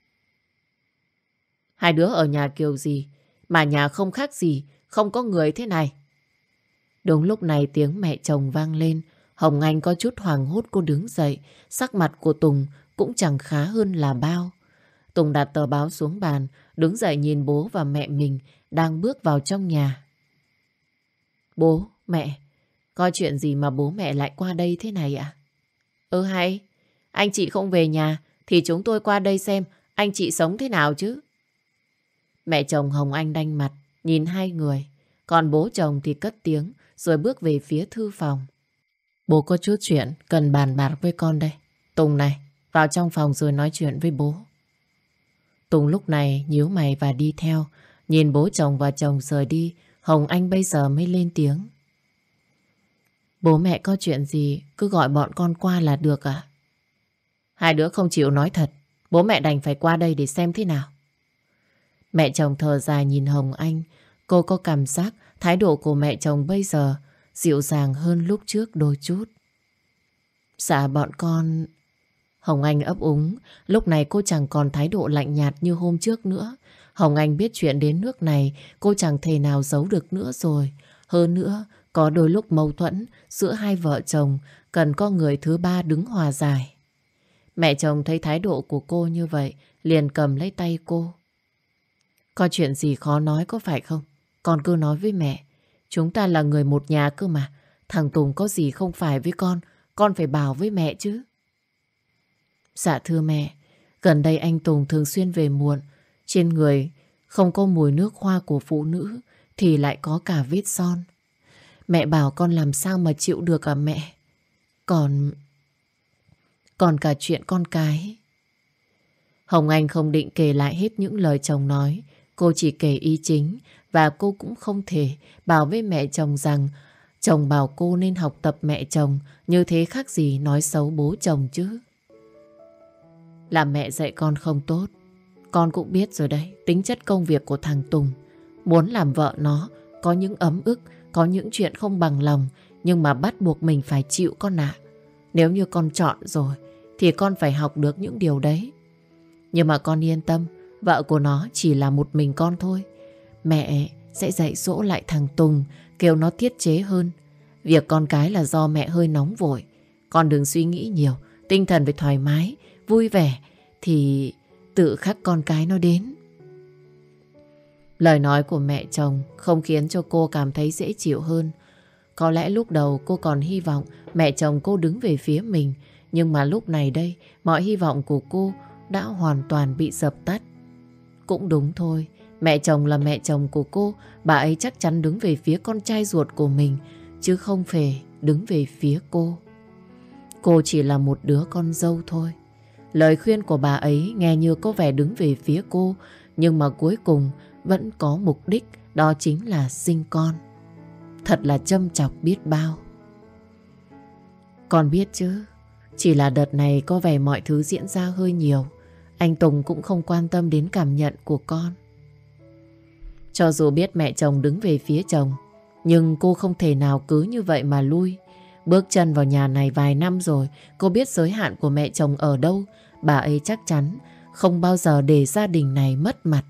Hai đứa ở nhà kiểu gì mà nhà không khác gì, không có người thế này? Đúng lúc này tiếng mẹ chồng vang lên. Hồng Anh có chút hoảng hốt, cô đứng dậy. Sắc mặt của Tùng cũng chẳng khá hơn là bao. Tùng đặt tờ báo xuống bàn, đứng dậy nhìn bố và mẹ mình đang bước vào trong nhà. Bố, mẹ, có chuyện gì mà bố mẹ lại qua đây thế này ạ? Hay, anh chị không về nhà thì chúng tôi qua đây xem anh chị sống thế nào chứ. Mẹ chồng Hồng Anh đanh mặt nhìn hai người, còn bố chồng thì cất tiếng rồi bước về phía thư phòng. Bố có chút chuyện cần bàn bạc với con đây. Tùng này, vào trong phòng rồi nói chuyện với bố. Tùng lúc này nhíu mày và đi theo. Nhìn bố chồng và chồng rời đi, Hồng Anh bây giờ mới lên tiếng. Bố mẹ có chuyện gì cứ gọi bọn con qua là được à? Hai đứa không chịu nói thật, bố mẹ đành phải qua đây để xem thế nào. Mẹ chồng thở dài nhìn Hồng Anh. Cô có cảm giác thái độ của mẹ chồng bây giờ dịu dàng hơn lúc trước đôi chút. Dạ bọn con... Hồng Anh ấp úng. Lúc này cô chẳng còn thái độ lạnh nhạt như hôm trước nữa. Hồng Anh biết chuyện đến nước này cô chẳng thể nào giấu được nữa rồi. Hơn nữa, có đôi lúc mâu thuẫn giữa hai vợ chồng cần có người thứ ba đứng hòa giải. Mẹ chồng thấy thái độ của cô như vậy liền cầm lấy tay cô. Có chuyện gì khó nói có phải không? Con cứ nói với mẹ. Chúng ta là người một nhà cơ mà. Thằng Tùng có gì không phải với con phải bảo với mẹ chứ. Dạ thưa mẹ, gần đây anh Tùng thường xuyên về muộn. Trên người không có mùi nước hoa của phụ nữ thì lại có cả vết son. Mẹ bảo con làm sao mà chịu được à mẹ? Còn cả chuyện con cái. Hồng Anh không định kể lại hết những lời chồng nói. Cô chỉ kể ý chính và cô cũng không thể bảo với mẹ chồng rằng chồng bảo cô nên học tập mẹ chồng, như thế khác gì nói xấu bố chồng chứ. Là mẹ dạy con không tốt. Con cũng biết rồi đấy, tính chất công việc của thằng Tùng. Muốn làm vợ nó, có những ấm ức, có những chuyện không bằng lòng, nhưng mà bắt buộc mình phải chịu con ạ. Nếu như con chọn rồi, thì con phải học được những điều đấy. Nhưng mà con yên tâm, vợ của nó chỉ là một mình con thôi. Mẹ sẽ dạy dỗ lại thằng Tùng, kêu nó tiết chế hơn. Việc con cái là do mẹ hơi nóng vội. Con đừng suy nghĩ nhiều, tinh thần phải thoải mái, vui vẻ, thì tự khắc con cái nó đến. Lời nói của mẹ chồng không khiến cho cô cảm thấy dễ chịu hơn. Có lẽ lúc đầu cô còn hy vọng mẹ chồng cô đứng về phía mình. Nhưng mà lúc này đây, mọi hy vọng của cô đã hoàn toàn bị dập tắt. Cũng đúng thôi, mẹ chồng là mẹ chồng của cô, bà ấy chắc chắn đứng về phía con trai ruột của mình, chứ không phải đứng về phía cô. Cô chỉ là một đứa con dâu thôi. Lời khuyên của bà ấy nghe như có vẻ đứng về phía cô, nhưng mà cuối cùng vẫn có mục đích, đó chính là sinh con. Thật là châm chọc biết bao. Con biết chứ, chỉ là đợt này có vẻ mọi thứ diễn ra hơi nhiều. Anh Tùng cũng không quan tâm đến cảm nhận của con. Cho dù biết mẹ chồng đứng về phía chồng, nhưng cô không thể nào cứ như vậy mà lui. Bước chân vào nhà này vài năm rồi, cô biết giới hạn của mẹ chồng ở đâu. Bà ấy chắc chắn không bao giờ để gia đình này mất mặt.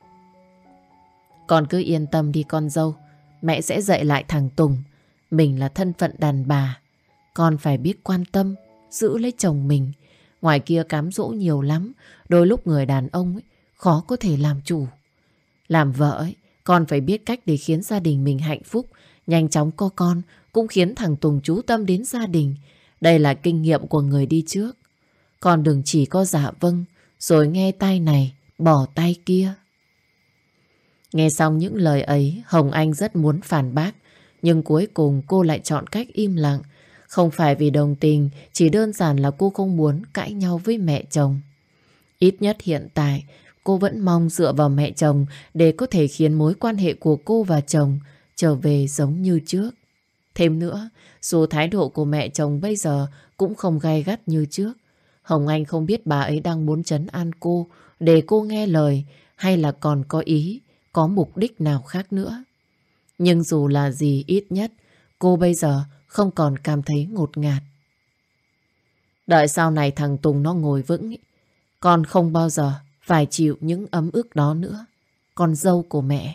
Con cứ yên tâm đi con dâu, mẹ sẽ dạy lại thằng Tùng. Mình là thân phận đàn bà, con phải biết quan tâm, giữ lấy chồng mình. Ngoài kia cám dỗ nhiều lắm, đôi lúc người đàn ông ấy, khó có thể làm chủ. Làm vợ ấy, con phải biết cách để khiến gia đình mình hạnh phúc. Nhanh chóng có con, cũng khiến thằng Tùng chú tâm đến gia đình. Đây là kinh nghiệm của người đi trước. Con đừng chỉ có dạ vâng, rồi nghe tay này, bỏ tay kia. Nghe xong những lời ấy, Hồng Anh rất muốn phản bác. Nhưng cuối cùng cô lại chọn cách im lặng. Không phải vì đồng tình, chỉ đơn giản là cô không muốn cãi nhau với mẹ chồng. Ít nhất hiện tại, cô vẫn mong dựa vào mẹ chồng để có thể khiến mối quan hệ của cô và chồng trở về giống như trước. Thêm nữa, dù thái độ của mẹ chồng bây giờ cũng không gay gắt như trước, Hồng Anh không biết bà ấy đang muốn trấn an cô để cô nghe lời, hay là còn có ý, có mục đích nào khác nữa. Nhưng dù là gì, ít nhất cô bây giờ không còn cảm thấy ngột ngạt. Đợi sau này thằng Tùng nó ngồi vững, con không bao giờ phải chịu những ấm ức đó nữa. Con dâu của mẹ.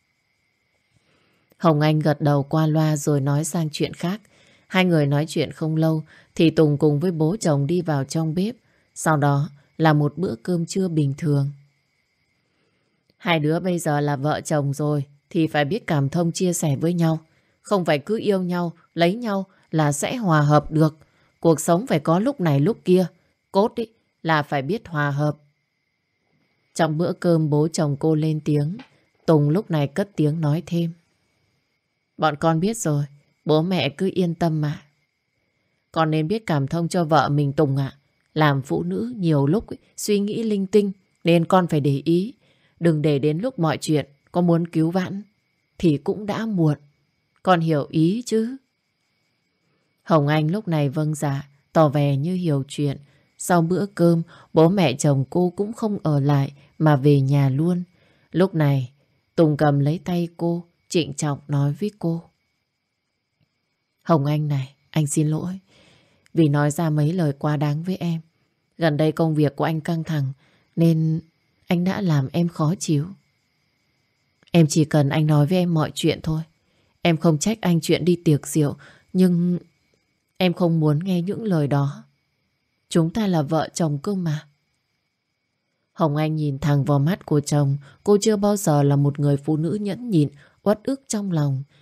Hồng Anh gật đầu qua loa rồi nói sang chuyện khác. Hai người nói chuyện không lâu thì Tùng cùng với bố chồng đi vào trong bếp. Sau đó là một bữa cơm trưa bình thường. Hai đứa bây giờ là vợ chồng rồi thì phải biết cảm thông chia sẻ với nhau. Không phải cứ yêu nhau, lấy nhau là sẽ hòa hợp được. Cuộc sống phải có lúc này lúc kia. Cốt ý là phải biết hòa hợp. Trong bữa cơm bố chồng cô lên tiếng. Tùng lúc này cất tiếng nói thêm. Bọn con biết rồi, bố mẹ cứ yên tâm mà. Con nên biết cảm thông cho vợ mình Tùng ạ. Làm phụ nữ nhiều lúc suy nghĩ linh tinh nên con phải để ý. Đừng để đến lúc mọi chuyện có muốn cứu vãn thì cũng đã muộn. Con hiểu ý chứ? Hồng Anh lúc này vâng dạ, tỏ vẻ như hiểu chuyện. Sau bữa cơm, bố mẹ chồng cô cũng không ở lại mà về nhà luôn. Lúc này, Tùng cầm lấy tay cô, trịnh trọng nói với cô. Hồng Anh này, anh xin lỗi vì nói ra mấy lời quá đáng với em. Gần đây công việc của anh căng thẳng nên anh đã làm em khó chịu. Em chỉ cần anh nói với em mọi chuyện thôi. Em không trách anh chuyện đi tiệc rượu, nhưng em không muốn nghe những lời đó. Chúng ta là vợ chồng cơ mà. Hồng Anh nhìn thẳng vào mắt của chồng. Cô chưa bao giờ là một người phụ nữ nhẫn nhịn, uất ức trong lòng.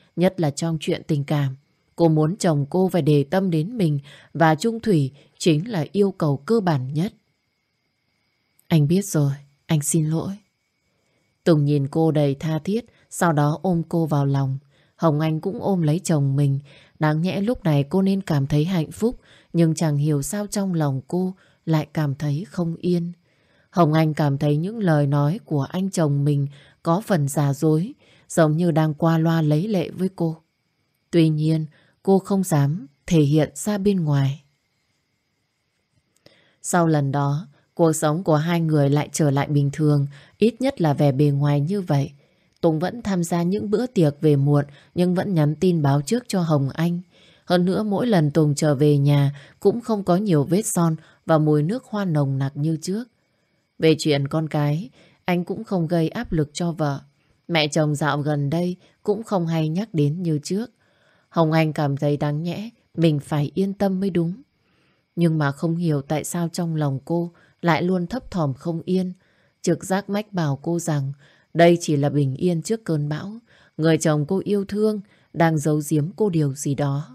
nhất là trong chuyện tình cảm. Cô muốn chồng cô phải để tâm đến mình và chung thủy chính là yêu cầu cơ bản nhất. Anh biết rồi, anh xin lỗi. Tùng nhìn cô đầy tha thiết, sau đó ôm cô vào lòng. Hồng Anh cũng ôm lấy chồng mình. Đáng nhẽ lúc này cô nên cảm thấy hạnh phúc, nhưng chẳng hiểu sao trong lòng cô lại cảm thấy không yên. Hồng Anh cảm thấy những lời nói của anh chồng mình có phần giả dối, giống như đang qua loa lấy lệ với cô. Tuy nhiên, cô không dám thể hiện ra bên ngoài. Sau lần đó, cuộc sống của hai người lại trở lại bình thường, ít nhất là về bề ngoài như vậy. Tùng vẫn tham gia những bữa tiệc về muộn, nhưng vẫn nhắn tin báo trước cho Hồng Anh. Hơn nữa mỗi lần Tùng trở về nhà cũng không có nhiều vết son và mùi nước hoa nồng nặc như trước. Về chuyện con cái, anh cũng không gây áp lực cho vợ. Mẹ chồng dạo gần đây cũng không hay nhắc đến như trước. Hồng Anh cảm thấy đáng nhẽ mình phải yên tâm mới đúng. Nhưng mà không hiểu tại sao trong lòng cô lại luôn thấp thỏm không yên. Trực giác mách bảo cô rằng đây chỉ là bình yên trước cơn bão. Người chồng cô yêu thương đang giấu giếm cô điều gì đó.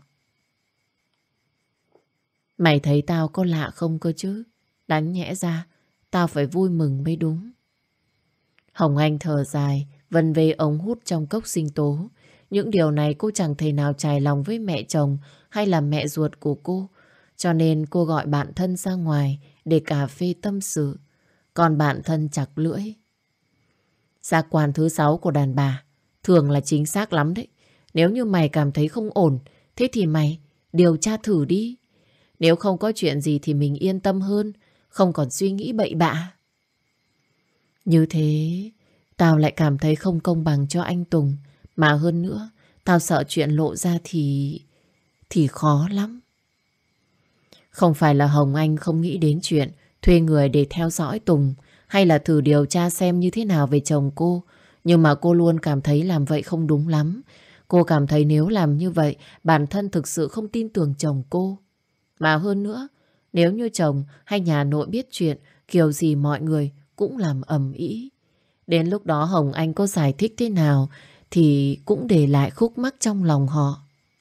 Mày thấy tao có lạ không cơ chứ? Đáng nhẽ ra tao phải vui mừng mới đúng. Hồng Anh thở dài, vần về ống hút trong cốc sinh tố. Những điều này cô chẳng thể nào trải lòng với mẹ chồng hay là mẹ ruột của cô. Cho nên cô gọi bạn thân ra ngoài để cà phê tâm sự. Còn bạn thân chặt lưỡi. Giác quan thứ 6 của đàn bà thường là chính xác lắm đấy. Nếu như mày cảm thấy không ổn, thế thì mày điều tra thử đi. Nếu không có chuyện gì thì mình yên tâm hơn, không còn suy nghĩ bậy bạ. Như thế, tao lại cảm thấy không công bằng cho anh Tùng. Mà hơn nữa, tao sợ chuyện lộ ra thì khó lắm. Không phải là Hồng Anh không nghĩ đến chuyện thuê người để theo dõi Tùng hay là thử điều tra xem như thế nào về chồng cô. Nhưng mà cô luôn cảm thấy làm vậy không đúng lắm. Cô cảm thấy nếu làm như vậy, bản thân thực sự không tin tưởng chồng cô. Mà hơn nữa, nếu như chồng hay nhà nội biết chuyện, kiểu gì mọi người cũng làm ầm ĩ. Đến lúc đó Hồng Anh có giải thích thế nào thì cũng để lại khúc mắc trong lòng họ.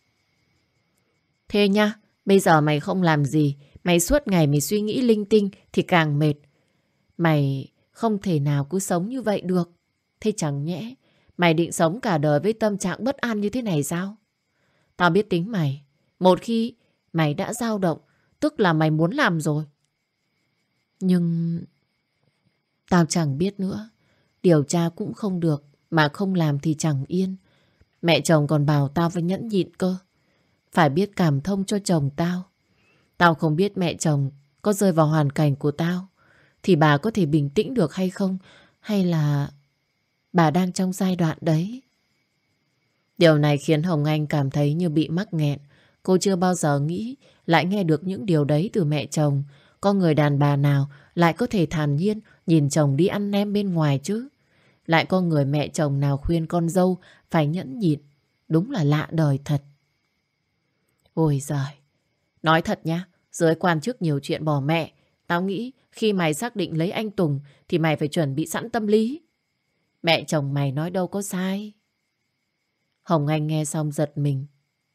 Thế nhá, bây giờ mày không làm gì, mày suốt ngày mày suy nghĩ linh tinh thì càng mệt. Mày không thể nào cứ sống như vậy được. Thế chẳng nhẽ mày định sống cả đời với tâm trạng bất an như thế này sao? Tao biết tính mày. Một khi mày đã dao động, tức là mày muốn làm rồi. Nhưng tao chẳng biết nữa. Điều tra cũng không được, mà không làm thì chẳng yên. Mẹ chồng còn bảo tao phải nhẫn nhịn cơ. Phải biết cảm thông cho chồng tao. Tao không biết mẹ chồng có rơi vào hoàn cảnh của tao thì bà có thể bình tĩnh được hay không, hay là bà đang trong giai đoạn đấy. Điều này khiến Hồng Anh cảm thấy như bị mắc nghẹn. Cô chưa bao giờ nghĩ lại nghe được những điều đấy từ mẹ chồng. Có người đàn bà nào lại có thể thản nhiên nhìn chồng đi ăn nem bên ngoài chứ? Lại có người mẹ chồng nào khuyên con dâu phải nhẫn nhịn? Đúng là lạ đời thật. Ôi giời, nói thật nhá, giới quan chức nhiều chuyện bỏ mẹ. Tao nghĩ khi mày xác định lấy anh Tùng thì mày phải chuẩn bị sẵn tâm lý. Mẹ chồng mày nói đâu có sai. Hồng Anh nghe xong giật mình.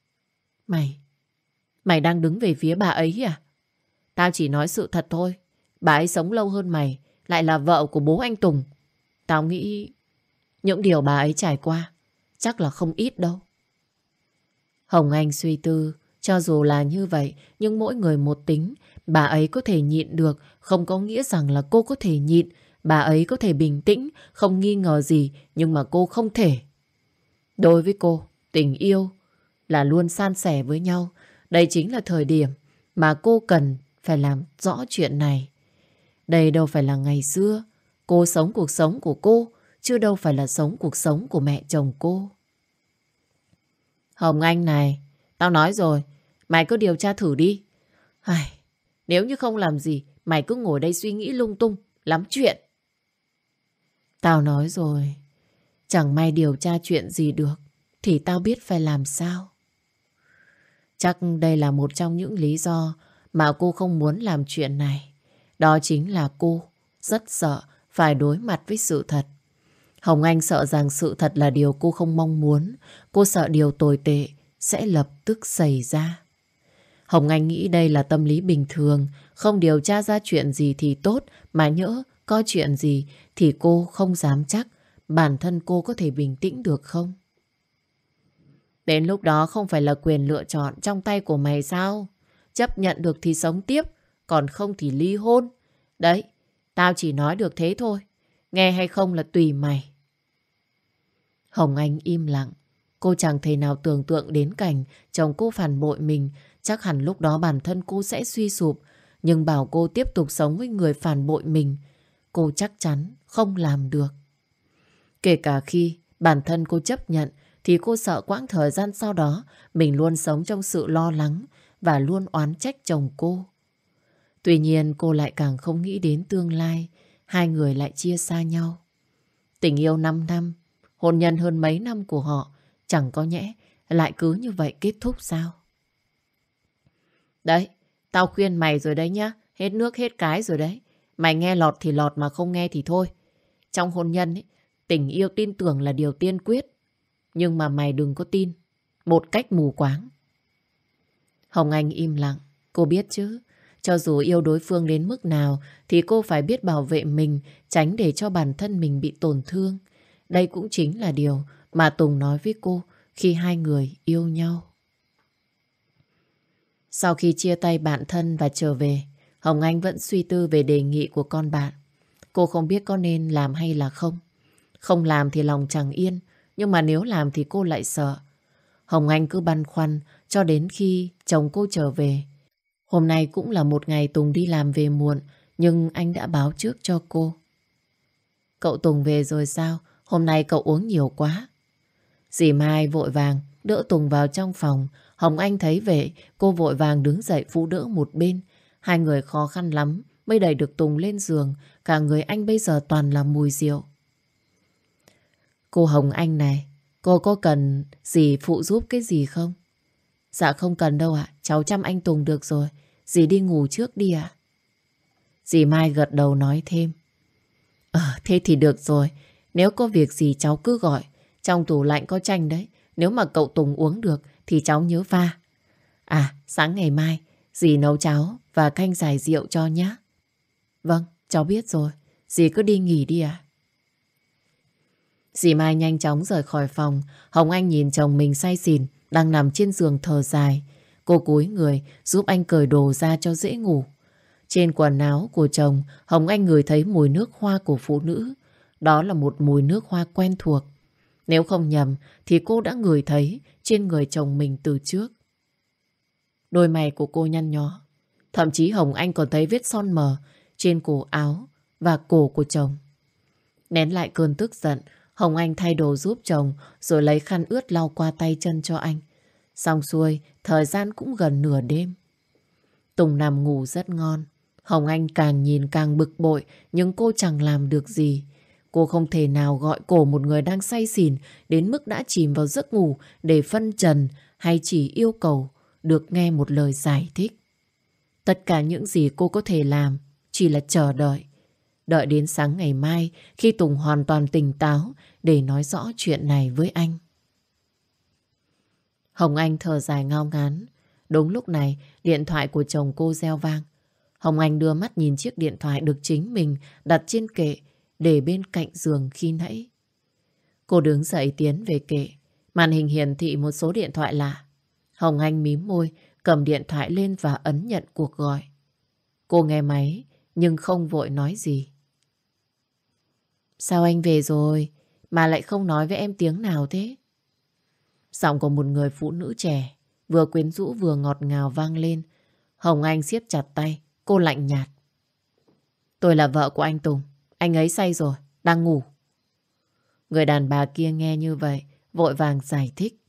Mày đang đứng về phía bà ấy à? Tao chỉ nói sự thật thôi. Bà ấy sống lâu hơn mày, lại là vợ của bố anh Tùng. Tao nghĩ những điều bà ấy trải qua chắc là không ít đâu. Hồng Anh suy tư, cho dù là như vậy, nhưng mỗi người một tính. Bà ấy có thể nhịn được, không có nghĩa rằng là cô có thể nhịn. Bà ấy có thể bình tĩnh, không nghi ngờ gì, nhưng mà cô không thể. Đối với cô, tình yêu là luôn san sẻ với nhau. Đây chính là thời điểm mà cô cần phải làm rõ chuyện này. Đây đâu phải là ngày xưa. Cô sống cuộc sống của cô, chứ đâu phải là sống cuộc sống của mẹ chồng cô. Hồng Anh này, tao nói rồi, mày cứ điều tra thử đi. Nếu như không làm gì, mày cứ ngồi đây suy nghĩ lung tung, lắm chuyện. Tao nói rồi, chẳng may điều tra chuyện gì được, thì tao biết phải làm sao. Chắc đây là một trong những lý do mà cô không muốn làm chuyện này. Đó chính là cô rất sợ phải đối mặt với sự thật. Hồng Anh sợ rằng sự thật là điều cô không mong muốn. Cô sợ điều tồi tệ sẽ lập tức xảy ra. Hồng Anh nghĩ đây là tâm lý bình thường, không điều tra ra chuyện gì thì tốt, mà nhỡ có chuyện gì thì cô không dám chắc bản thân cô có thể bình tĩnh được không. Đến lúc đó không phải là quyền lựa chọn trong tay của mày sao? Chấp nhận được thì sống tiếp, còn không thì ly hôn. Đấy, tao chỉ nói được thế thôi. Nghe hay không là tùy mày. Hồng Anh im lặng. Cô chẳng thể nào tưởng tượng đến cảnh chồng cô phản bội mình. Chắc hẳn lúc đó bản thân cô sẽ suy sụp. Nhưng bảo cô tiếp tục sống với người phản bội mình, cô chắc chắn không làm được. Kể cả khi bản thân cô chấp nhận, thì cô sợ quãng thời gian sau đó mình luôn sống trong sự lo lắng và luôn oán trách chồng cô. Tuy nhiên cô lại càng không nghĩ đến tương lai hai người lại chia xa nhau. Tình yêu 5 năm, hôn nhân hơn mấy năm của họ chẳng có nhẽ lại cứ như vậy kết thúc sao? Đấy, tao khuyên mày rồi đấy nhá. Hết nước hết cái rồi đấy. Mày nghe lọt thì lọt mà không nghe thì thôi. Trong hôn nhân ấy, tình yêu tin tưởng là điều tiên quyết. Nhưng mà mày đừng có tin một cách mù quáng. Hồng Anh im lặng. Cô biết chứ, cho dù yêu đối phương đến mức nào thì cô phải biết bảo vệ mình, tránh để cho bản thân mình bị tổn thương. Đây cũng chính là điều mà Tùng nói với cô khi hai người yêu nhau. Sau khi chia tay bạn thân và trở về, Hồng Anh vẫn suy tư về đề nghị của con bạn. Cô không biết có nên làm hay là không. Không làm thì lòng chẳng yên, nhưng mà nếu làm thì cô lại sợ. Hồng Anh cứ băn khoăn cho đến khi chồng cô trở về. Hôm nay cũng là một ngày Tùng đi làm về muộn, nhưng anh đã báo trước cho cô. Cậu Tùng về rồi sao? Hôm nay cậu uống nhiều quá. Dì Mai vội vàng đỡ Tùng vào trong phòng. Hồng Anh thấy vậy, cô vội vàng đứng dậy phụ đỡ một bên. Hai người khó khăn lắm mới đẩy được Tùng lên giường. Cả người anh bây giờ toàn là mùi rượu. Cô Hồng Anh này, cô có cần dì phụ giúp cái gì không? Dạ không cần đâu ạ, cháu chăm anh Tùng được rồi. Dì đi ngủ trước đi ạ. Dì Mai gật đầu nói thêm. Thế thì được rồi. Nếu có việc gì cháu cứ gọi. Trong tủ lạnh có chanh đấy. Nếu mà cậu Tùng uống được thì cháu nhớ pha. À, sáng ngày mai dì nấu cháo và canh giải rượu cho nhé. Vâng, cháu biết rồi. Dì cứ đi nghỉ đi ạ. Dì Mai nhanh chóng rời khỏi phòng. Hồng Anh nhìn chồng mình say xỉn đang nằm trên giường thở dài. Cô cúi người giúp anh cởi đồ ra cho dễ ngủ. Trên quần áo của chồng, Hồng Anh ngửi thấy mùi nước hoa của phụ nữ. Đó là một mùi nước hoa quen thuộc. Nếu không nhầm thì cô đã ngửi thấy trên người chồng mình từ trước. Đôi mày của cô nhăn nhó. Thậm chí Hồng Anh còn thấy vết son mờ trên cổ áo và cổ của chồng. Nén lại cơn tức giận, Hồng Anh thay đồ giúp chồng rồi lấy khăn ướt lau qua tay chân cho anh. Xong xuôi, thời gian cũng gần nửa đêm. Tùng nằm ngủ rất ngon. Hồng Anh càng nhìn càng bực bội, nhưng cô chẳng làm được gì. Cô không thể nào gọi cổ một người đang say xỉn đến mức đã chìm vào giấc ngủ để phân trần, hay chỉ yêu cầu được nghe một lời giải thích. Tất cả những gì cô có thể làm chỉ là chờ đợi. Đợi đến sáng ngày mai khi Tùng hoàn toàn tỉnh táo để nói rõ chuyện này với anh. Hồng Anh thở dài ngao ngán. Đúng lúc này, điện thoại của chồng cô reo vang. Hồng Anh đưa mắt nhìn chiếc điện thoại được chính mình đặt trên kệ để bên cạnh giường khi nãy. Cô đứng dậy tiến về kệ. Màn hình hiển thị một số điện thoại lạ. Hồng Anh mím môi, cầm điện thoại lên và ấn nhận cuộc gọi. Cô nghe máy nhưng không vội nói gì. Sao anh về rồi mà lại không nói với em tiếng nào thế? Giọng của một người phụ nữ trẻ vừa quyến rũ vừa ngọt ngào vang lên. Hồng Anh siết chặt tay. Cô lạnh nhạt. Tôi là vợ của anh Tùng. Anh ấy say rồi, đang ngủ. Người đàn bà kia nghe như vậy vội vàng giải thích.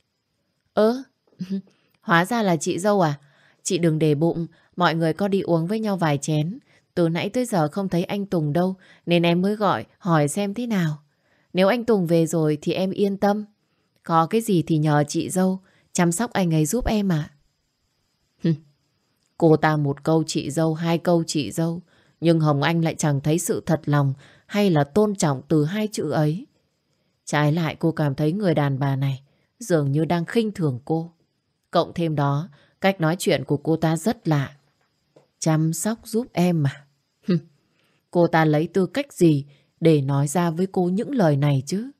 Hóa ra là chị dâu à? Chị đừng để bụng. Mọi người có đi uống với nhau vài chén. Từ nãy tới giờ không thấy anh Tùng đâu, nên em mới gọi hỏi xem thế nào. Nếu anh Tùng về rồi thì em yên tâm. Có cái gì thì nhờ chị dâu chăm sóc anh ấy giúp em ạ. Cô ta một câu chị dâu, hai câu chị dâu. Nhưng Hồng Anh lại chẳng thấy sự thật lòng hay là tôn trọng từ hai chữ ấy. Trái lại cô cảm thấy người đàn bà này dường như đang khinh thường cô. Cộng thêm đó, cách nói chuyện của cô ta rất lạ. Chăm sóc giúp em mà. Cô ta lấy tư cách gì để nói ra với cô những lời này chứ?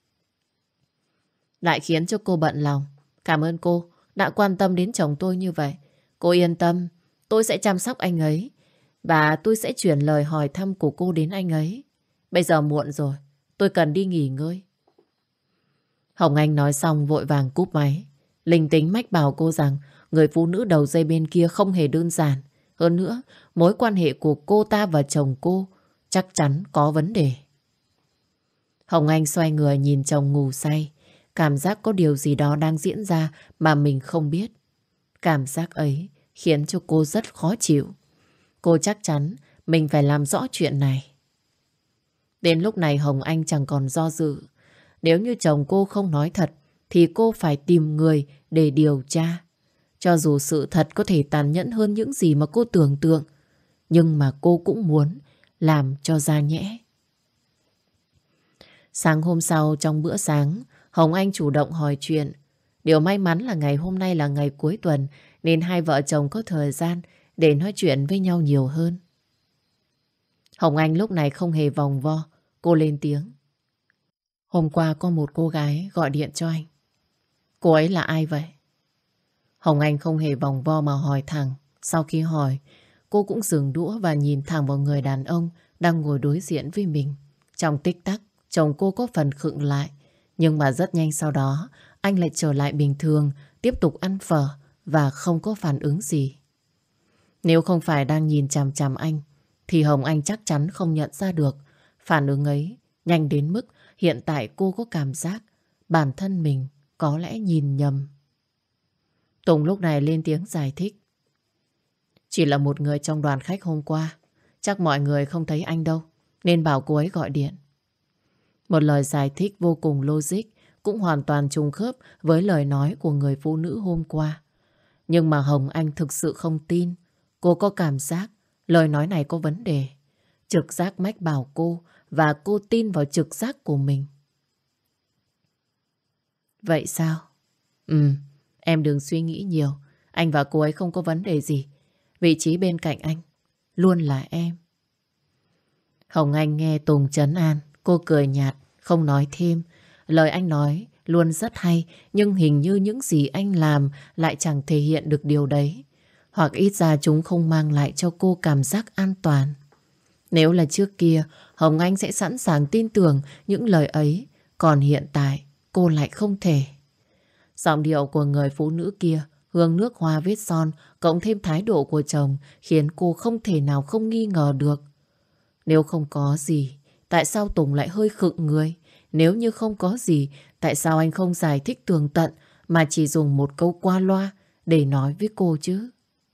Lại khiến cho cô bận lòng. Cảm ơn cô đã quan tâm đến chồng tôi như vậy. Cô yên tâm, tôi sẽ chăm sóc anh ấy. Và tôi sẽ chuyển lời hỏi thăm của cô đến anh ấy. Bây giờ muộn rồi, tôi cần đi nghỉ ngơi. Hồng Anh nói xong vội vàng cúp máy. Linh tính mách bảo cô rằng người phụ nữ đầu dây bên kia không hề đơn giản. Hơn nữa, mối quan hệ của cô ta và chồng cô chắc chắn có vấn đề. Hồng Anh xoay người nhìn chồng ngủ say. Cảm giác có điều gì đó đang diễn ra mà mình không biết. Cảm giác ấy khiến cho cô rất khó chịu. Cô chắc chắn mình phải làm rõ chuyện này. Đến lúc này Hồng Anh chẳng còn do dự. Nếu như chồng cô không nói thật thì cô phải tìm người để điều tra. Cho dù sự thật có thể tàn nhẫn hơn những gì mà cô tưởng tượng, nhưng mà cô cũng muốn làm cho ra nhẽ. Sáng hôm sau trong bữa sáng, Hồng Anh chủ động hỏi chuyện. Điều may mắn là ngày hôm nay là ngày cuối tuần nên hai vợ chồng có thời gian để nói chuyện với nhau nhiều hơn. Hồng Anh lúc này không hề vòng vo, cô lên tiếng. Hôm qua có một cô gái gọi điện cho anh. Cô ấy là ai vậy? Hồng Anh không hề vòng vo mà hỏi thẳng. Sau khi hỏi, cô cũng dừng đũa và nhìn thẳng vào người đàn ông đang ngồi đối diện với mình. Trong tích tắc, chồng cô có phần khựng lại. Nhưng mà rất nhanh sau đó, anh lại trở lại bình thường, tiếp tục ăn phở và không có phản ứng gì. Nếu không phải đang nhìn chằm chằm anh, thì Hồng Anh chắc chắn không nhận ra được. Phản ứng ấy nhanh đến mức hiện tại cô có cảm giác bản thân mình có lẽ nhìn nhầm. Tùng lúc này lên tiếng giải thích. Chỉ là một người trong đoàn khách hôm qua. Chắc mọi người không thấy anh đâu, nên bảo cô ấy gọi điện. Một lời giải thích vô cùng logic, cũng hoàn toàn trùng khớp với lời nói của người phụ nữ hôm qua. Nhưng mà Hồng Anh thực sự không tin. Cô có cảm giác lời nói này có vấn đề. Trực giác mách bảo cô và cô tin vào trực giác của mình. Vậy sao? Em đừng suy nghĩ nhiều. Anh và cô ấy không có vấn đề gì. Vị trí bên cạnh anh luôn là em. Hồng Anh nghe Tùng trấn an, cô cười nhạt, không nói thêm. Lời anh nói luôn rất hay, nhưng hình như những gì anh làm lại chẳng thể hiện được điều đấy. Hoặc ít ra chúng không mang lại cho cô cảm giác an toàn. Nếu là trước kia, Hồng Anh sẽ sẵn sàng tin tưởng những lời ấy. Còn hiện tại, cô lại không thể. Giọng điệu của người phụ nữ kia, hương nước hoa vết son, cộng thêm thái độ của chồng khiến cô không thể nào không nghi ngờ được. Nếu không có gì, tại sao Tùng lại hơi khựng người? Nếu như không có gì, tại sao anh không giải thích tường tận mà chỉ dùng một câu qua loa để nói với cô chứ?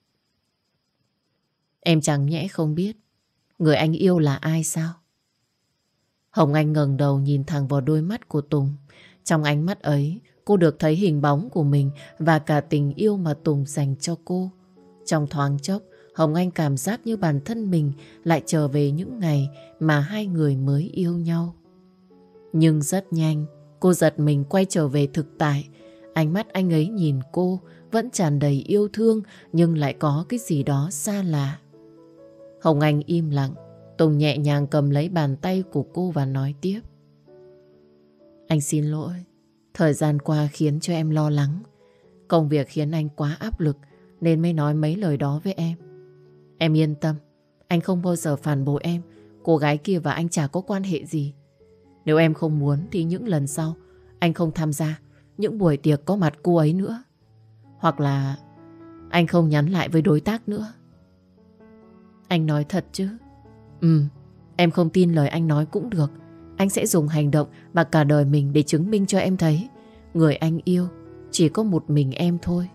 Em chẳng nhẽ không biết người anh yêu là ai sao? Hồng Anh ngẩng đầu nhìn thẳng vào đôi mắt của Tùng. Trong ánh mắt ấy, cô được thấy hình bóng của mình và cả tình yêu mà Tùng dành cho cô. Trong thoáng chốc, Hồng Anh cảm giác như bản thân mình lại trở về những ngày mà hai người mới yêu nhau. Nhưng rất nhanh, cô giật mình quay trở về thực tại. Ánh mắt anh ấy nhìn cô vẫn tràn đầy yêu thương nhưng lại có cái gì đó xa lạ. Hồng Anh im lặng. Tùng nhẹ nhàng cầm lấy bàn tay của cô và nói tiếp. Anh xin lỗi. Thời gian qua khiến cho em lo lắng. Công việc khiến anh quá áp lực nên mới nói mấy lời đó với em. Em yên tâm, anh không bao giờ phản bội em. Cô gái kia và anh chả có quan hệ gì. Nếu em không muốn thì những lần sau anh không tham gia những buổi tiệc có mặt cô ấy nữa. Hoặc là anh không nhắn lại với đối tác nữa. Anh nói thật chứ? Em không tin lời anh nói cũng được. Anh sẽ dùng hành động và cả đời mình để chứng minh cho em thấy người anh yêu chỉ có một mình em thôi.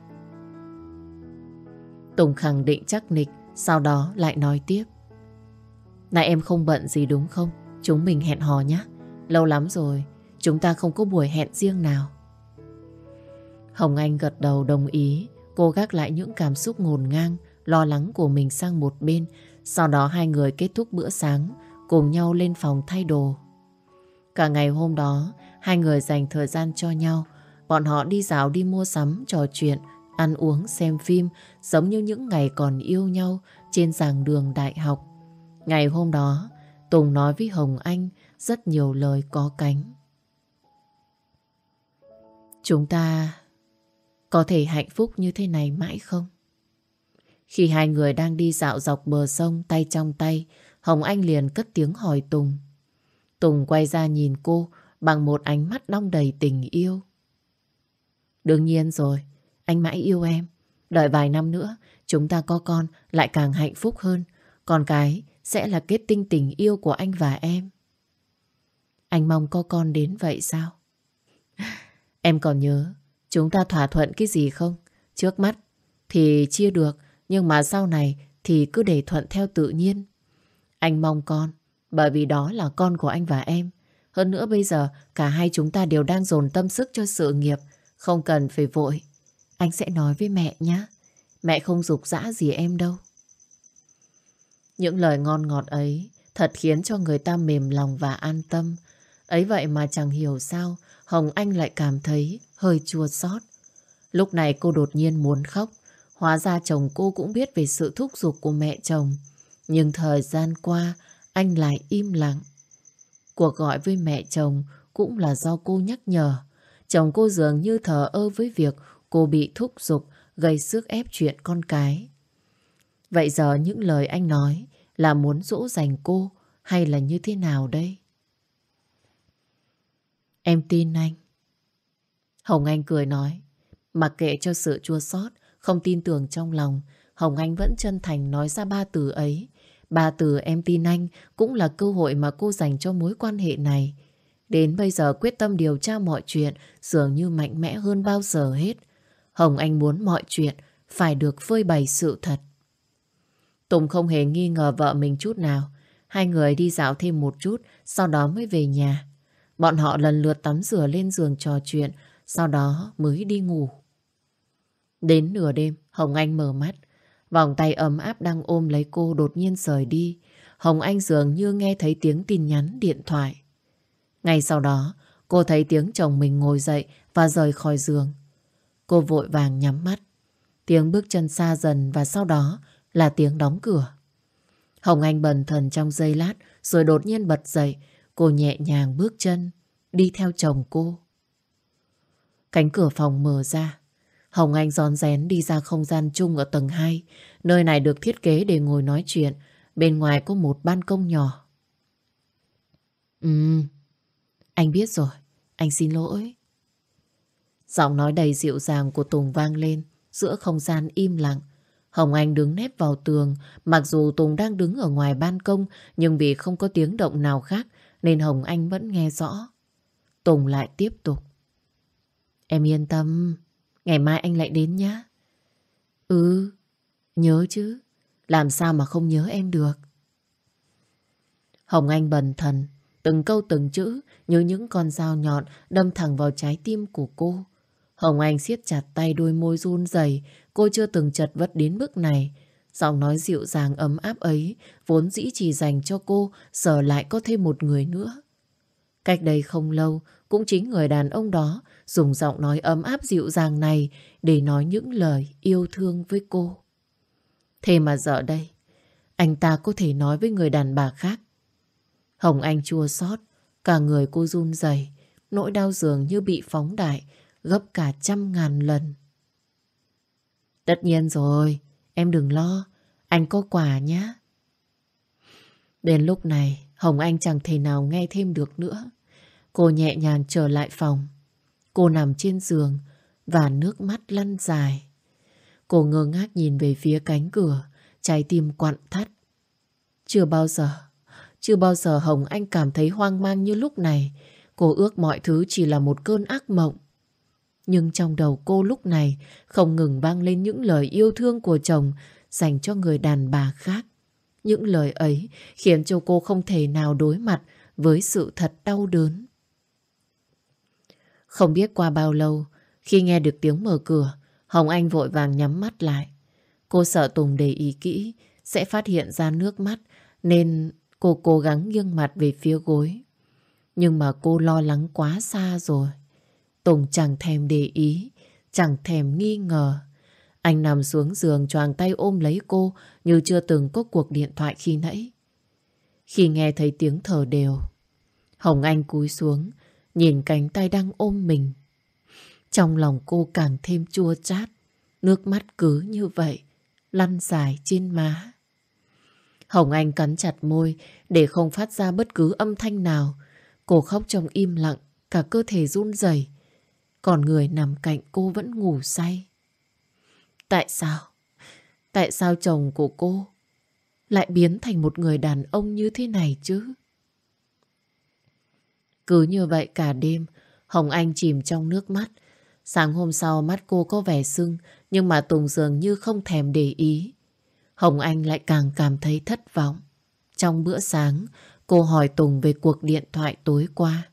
Tùng khẳng định chắc nịch, sau đó lại nói tiếp. Này em không bận gì đúng không? Chúng mình hẹn hò nhé. Lâu lắm rồi chúng ta không có buổi hẹn riêng nào. Hồng Anh gật đầu đồng ý. Cô gác lại những cảm xúc ngổn ngang, lo lắng của mình sang một bên. Sau đó hai người kết thúc bữa sáng, cùng nhau lên phòng thay đồ. Cả ngày hôm đó, Hai người dành thời gian cho nhau. Bọn họ đi dạo, đi mua sắm, trò chuyện, ăn uống, xem phim, giống như những ngày còn yêu nhau trên giảng đường đại học. Ngày hôm đó, Tùng nói với Hồng Anh rất nhiều lời có cánh. Chúng ta có thể hạnh phúc như thế này mãi không? Khi hai người đang đi dạo dọc bờ sông tay trong tay, Hồng Anh liền cất tiếng hỏi Tùng. Tùng quay ra nhìn cô bằng một ánh mắt đong đầy tình yêu. Đương nhiên rồi, anh mãi yêu em. Đợi vài năm nữa, chúng ta có con lại càng hạnh phúc hơn. Con cái sẽ là kết tinh tình yêu của anh và em. Anh mong có con đến vậy sao? Em còn nhớ chúng ta thỏa thuận cái gì không? Trước mắt thì chia được, nhưng mà sau này thì cứ để thuận theo tự nhiên. Anh mong con, bởi vì đó là con của anh và em. Hơn nữa bây giờ cả hai chúng ta đều đang dồn tâm sức cho sự nghiệp, không cần phải vội. Anh sẽ nói với mẹ nhé. Mẹ không giục giã gì em đâu. Những lời ngon ngọt ấy thật khiến cho người ta mềm lòng và an tâm. Ấy vậy mà chẳng hiểu sao Hồng Anh lại cảm thấy hơi chua xót. Lúc này cô đột nhiên muốn khóc. Hóa ra chồng cô cũng biết về sự thúc giục của mẹ chồng. Nhưng thời gian qua anh lại im lặng. Cuộc gọi với mẹ chồng cũng là do cô nhắc nhở. Chồng cô dường như thờ ơ với việc cô bị thúc giục, gây sức ép chuyện con cái. Vậy giờ những lời anh nói là muốn dỗ dành cô hay là như thế nào đây? Em tin anh. Hồng Anh cười nói. Mặc kệ cho sự chua xót, không tin tưởng trong lòng, Hồng Anh vẫn chân thành nói ra ba từ ấy. Ba từ em tin anh cũng là cơ hội mà cô dành cho mối quan hệ này. Đến bây giờ quyết tâm điều tra mọi chuyện dường như mạnh mẽ hơn bao giờ hết. Hồng Anh muốn mọi chuyện phải được phơi bày sự thật. Tùng không hề nghi ngờ vợ mình chút nào. Hai người đi dạo thêm một chút, sau đó mới về nhà. Bọn họ lần lượt tắm rửa lên giường trò chuyện, sau đó mới đi ngủ. Đến nửa đêm, Hồng Anh mở mắt. Vòng tay ấm áp đang ôm lấy cô đột nhiên rời đi. Hồng Anh dường như nghe thấy tiếng tin nhắn điện thoại. Ngay sau đó, cô thấy tiếng chồng mình ngồi dậy và rời khỏi giường. Cô vội vàng nhắm mắt. Tiếng bước chân xa dần và sau đó là tiếng đóng cửa. Hồng Anh bần thần trong giây lát rồi đột nhiên bật dậy. Cô nhẹ nhàng bước chân đi theo chồng cô. Cánh cửa phòng mở ra. Hồng Anh rón rén đi ra không gian chung ở tầng 2. Nơi này được thiết kế để ngồi nói chuyện. Bên ngoài có một ban công nhỏ. Anh biết rồi. Anh xin lỗi. Giọng nói đầy dịu dàng của Tùng vang lên giữa không gian im lặng. Hồng Anh đứng nép vào tường. Mặc dù Tùng đang đứng ở ngoài ban công, nhưng vì không có tiếng động nào khác nên Hồng Anh vẫn nghe rõ. Tùng lại tiếp tục. Em yên tâm, ngày mai anh lại đến nhá. Nhớ chứ. Làm sao mà không nhớ em được. Hồng Anh bần thần, từng câu từng chữ như những con dao nhọn đâm thẳng vào trái tim của cô. Hồng Anh siết chặt tay, đôi môi run rẩy. Cô chưa từng chật vật đến mức này. Giọng nói dịu dàng ấm áp ấy vốn dĩ chỉ dành cho cô, giờ lại có thêm một người nữa. Cách đây không lâu, cũng chính người đàn ông đó dùng giọng nói ấm áp dịu dàng này để nói những lời yêu thương với cô. Thế mà giờ đây, anh ta có thể nói với người đàn bà khác. Hồng Anh chua xót, cả người cô run rẩy, nỗi đau dường như bị phóng đại gấp cả 100.000 lần. Tất nhiên rồi, em đừng lo, anh có quà nhé. Đến lúc này, Hồng Anh chẳng thể nào nghe thêm được nữa. Cô nhẹ nhàng trở lại phòng. Cô nằm trên giường và nước mắt lăn dài. Cô ngơ ngác nhìn về phía cánh cửa, trái tim quặn thắt. Chưa bao giờ Hồng Anh cảm thấy hoang mang như lúc này. Cô ước mọi thứ chỉ là một cơn ác mộng. Nhưng trong đầu cô lúc này không ngừng vang lên những lời yêu thương của chồng dành cho người đàn bà khác. Những lời ấy khiến cho cô không thể nào đối mặt với sự thật đau đớn. Không biết qua bao lâu, khi nghe được tiếng mở cửa, Hồng Anh vội vàng nhắm mắt lại. Cô sợ Tùng để ý kỹ sẽ phát hiện ra nước mắt nên cô cố gắng nghiêng mặt về phía gối. Nhưng mà cô lo lắng quá xa rồi. Tùng chẳng thèm để ý, chẳng thèm nghi ngờ. Anh nằm xuống giường choàng tay ôm lấy cô như chưa từng có cuộc điện thoại khi nãy. Khi nghe thấy tiếng thở đều, Hồng Anh cúi xuống, nhìn cánh tay đang ôm mình. Trong lòng cô càng thêm chua chát, nước mắt cứ như vậy, lăn dài trên má. Hồng Anh cắn chặt môi để không phát ra bất cứ âm thanh nào. Cô khóc trong im lặng, cả cơ thể run rẩy. Còn người nằm cạnh cô vẫn ngủ say. Tại sao? Tại sao chồng của cô lại biến thành một người đàn ông như thế này chứ? Cứ như vậy cả đêm, Hồng Anh chìm trong nước mắt. Sáng hôm sau mắt cô có vẻ sưng, nhưng mà Tùng dường như không thèm để ý. Hồng Anh lại càng cảm thấy thất vọng. Trong bữa sáng, cô hỏi Tùng về cuộc điện thoại tối qua.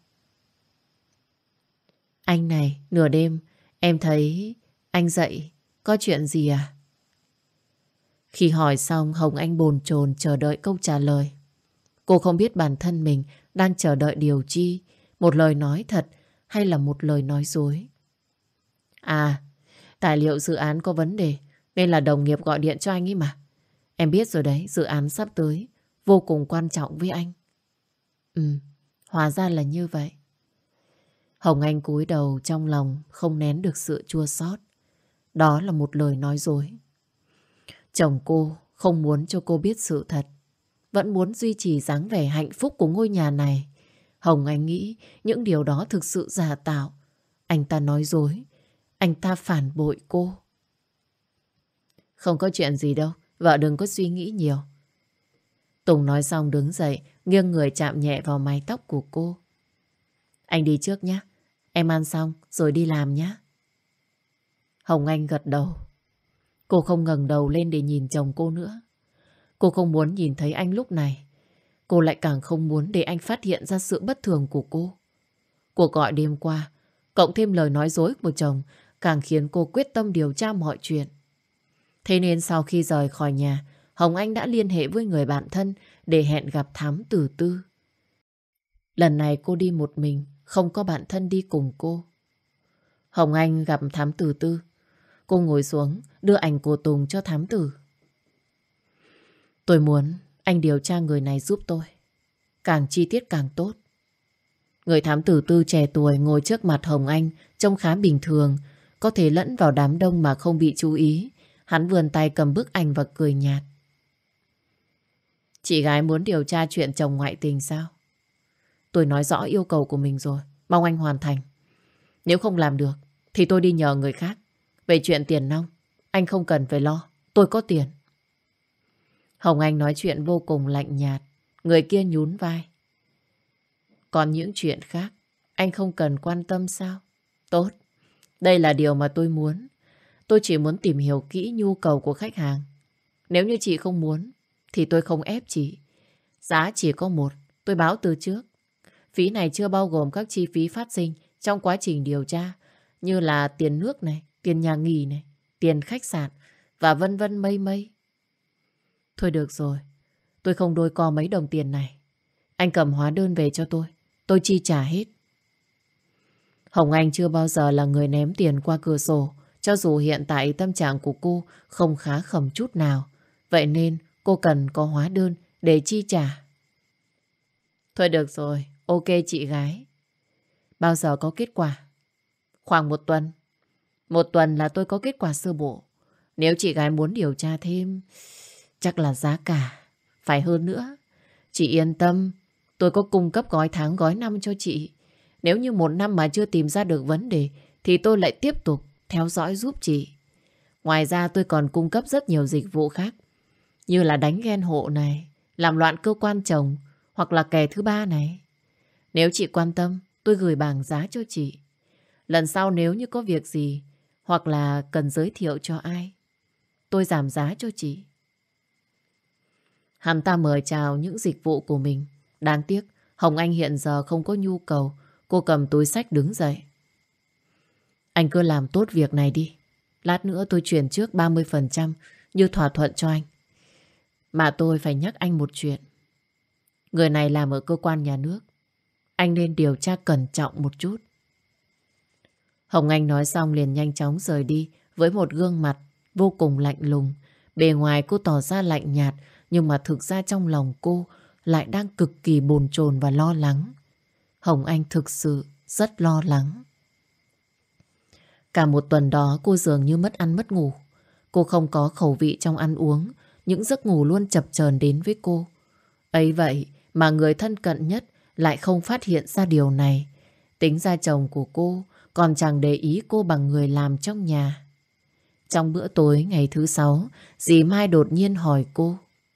Anh này, nửa đêm, em thấy anh dậy, có chuyện gì à? Khi hỏi xong, Hồng Anh bồn chồn chờ đợi câu trả lời. Cô không biết bản thân mình đang chờ đợi điều chi, một lời nói thật hay là một lời nói dối. À, tài liệu dự án có vấn đề, nên là đồng nghiệp gọi điện cho anh ấy mà. Em biết rồi đấy, dự án sắp tới, vô cùng quan trọng với anh. Hóa ra là như vậy. Hồng Anh cúi đầu trong lòng không nén được sự chua xót. Đó là một lời nói dối. Chồng cô không muốn cho cô biết sự thật, vẫn muốn duy trì dáng vẻ hạnh phúc của ngôi nhà này. Hồng Anh nghĩ những điều đó thực sự giả tạo. Anh ta nói dối, anh ta phản bội cô. Không có chuyện gì đâu, vợ đừng có suy nghĩ nhiều. Tùng nói xong đứng dậy, nghiêng người chạm nhẹ vào mái tóc của cô. Anh đi trước nhé, em ăn xong rồi đi làm nhé. Hồng Anh gật đầu. Cô không ngẩng đầu lên để nhìn chồng cô nữa. Cô không muốn nhìn thấy anh lúc này. Cô lại càng không muốn để anh phát hiện ra sự bất thường của cô. Cuộc gọi đêm qua, cộng thêm lời nói dối của chồng, càng khiến cô quyết tâm điều tra mọi chuyện. Thế nên sau khi rời khỏi nhà, Hồng Anh đã liên hệ với người bạn thân để hẹn gặp Thám Tử Tư. Lần này cô đi một mình, không có bạn thân đi cùng cô. Hồng Anh gặp Thám Tử Tư. Cô ngồi xuống, đưa ảnh của Tùng cho thám tử. Tôi muốn anh điều tra người này giúp tôi. Càng chi tiết càng tốt. Người thám tử Tư trẻ tuổi ngồi trước mặt Hồng Anh, trông khá bình thường, có thể lẫn vào đám đông mà không bị chú ý. Hắn vươn tay cầm bức ảnh và cười nhạt. Chị gái muốn điều tra chuyện chồng ngoại tình sao? Tôi nói rõ yêu cầu của mình rồi, mong anh hoàn thành. Nếu không làm được, thì tôi đi nhờ người khác. Về chuyện tiền nong, anh không cần phải lo, tôi có tiền. Hồng Anh nói chuyện vô cùng lạnh nhạt. Người kia nhún vai. Còn những chuyện khác, anh không cần quan tâm sao? Tốt, đây là điều mà tôi muốn. Tôi chỉ muốn tìm hiểu kỹ nhu cầu của khách hàng. Nếu như chị không muốn, thì tôi không ép chị. Giá chỉ có một, tôi báo từ trước. Phí này chưa bao gồm các chi phí phát sinh trong quá trình điều tra, như là tiền nước này, tiền nhà nghỉ này, tiền khách sạn và vân vân mây mây. Thôi được rồi, tôi không đôi co mấy đồng tiền này. Anh cầm hóa đơn về cho tôi chi trả hết. Hồng Anh chưa bao giờ là người ném tiền qua cửa sổ, cho dù hiện tại tâm trạng của cô không khá khẩm chút nào. Vậy nên cô cần có hóa đơn để chi trả. Thôi được rồi, ok chị gái. Bao giờ có kết quả? Khoảng 1 tuần. 1 tuần là tôi có kết quả sơ bộ. Nếu chị gái muốn điều tra thêm, chắc là giá cả phải hơn nữa. Chị yên tâm, tôi có cung cấp gói tháng gói năm cho chị. Nếu như 1 năm mà chưa tìm ra được vấn đề, thì tôi lại tiếp tục theo dõi giúp chị. Ngoài ra tôi còn cung cấp rất nhiều dịch vụ khác, như là đánh ghen hộ này, làm loạn cơ quan chồng, hoặc là kẻ thứ ba này. Nếu chị quan tâm, tôi gửi bảng giá cho chị. Lần sau nếu như có việc gì, hoặc là cần giới thiệu cho ai, tôi giảm giá cho chị. Hắn ta mời chào những dịch vụ của mình. Đáng tiếc, Hồng Anh hiện giờ không có nhu cầu. Cô cầm túi xách đứng dậy. Anh cứ làm tốt việc này đi. Lát nữa tôi chuyển trước 30% như thỏa thuận cho anh. Mà tôi phải nhắc anh một chuyện. Người này làm ở cơ quan nhà nước. anh nên điều tra cẩn trọng một chút. Hồng Anh nói xong liền nhanh chóng rời đi với một gương mặt vô cùng lạnh lùng. Bề ngoài cô tỏ ra lạnh nhạt, nhưng mà thực ra trong lòng cô lại đang cực kỳ bồn chồn và lo lắng. Hồng Anh thực sự rất lo lắng. Cả một tuần đó cô dường như mất ăn mất ngủ. Cô không có khẩu vị trong ăn uống, những giấc ngủ luôn chập chờn đến với cô. Ấy vậy mà người thân cận nhất lại không phát hiện ra điều này. Tính ra chồng của cô còn chẳng để ý cô bằng người làm trong nhà. Trong bữa tối ngày thứ 6, dì Mai đột nhiên hỏi cô.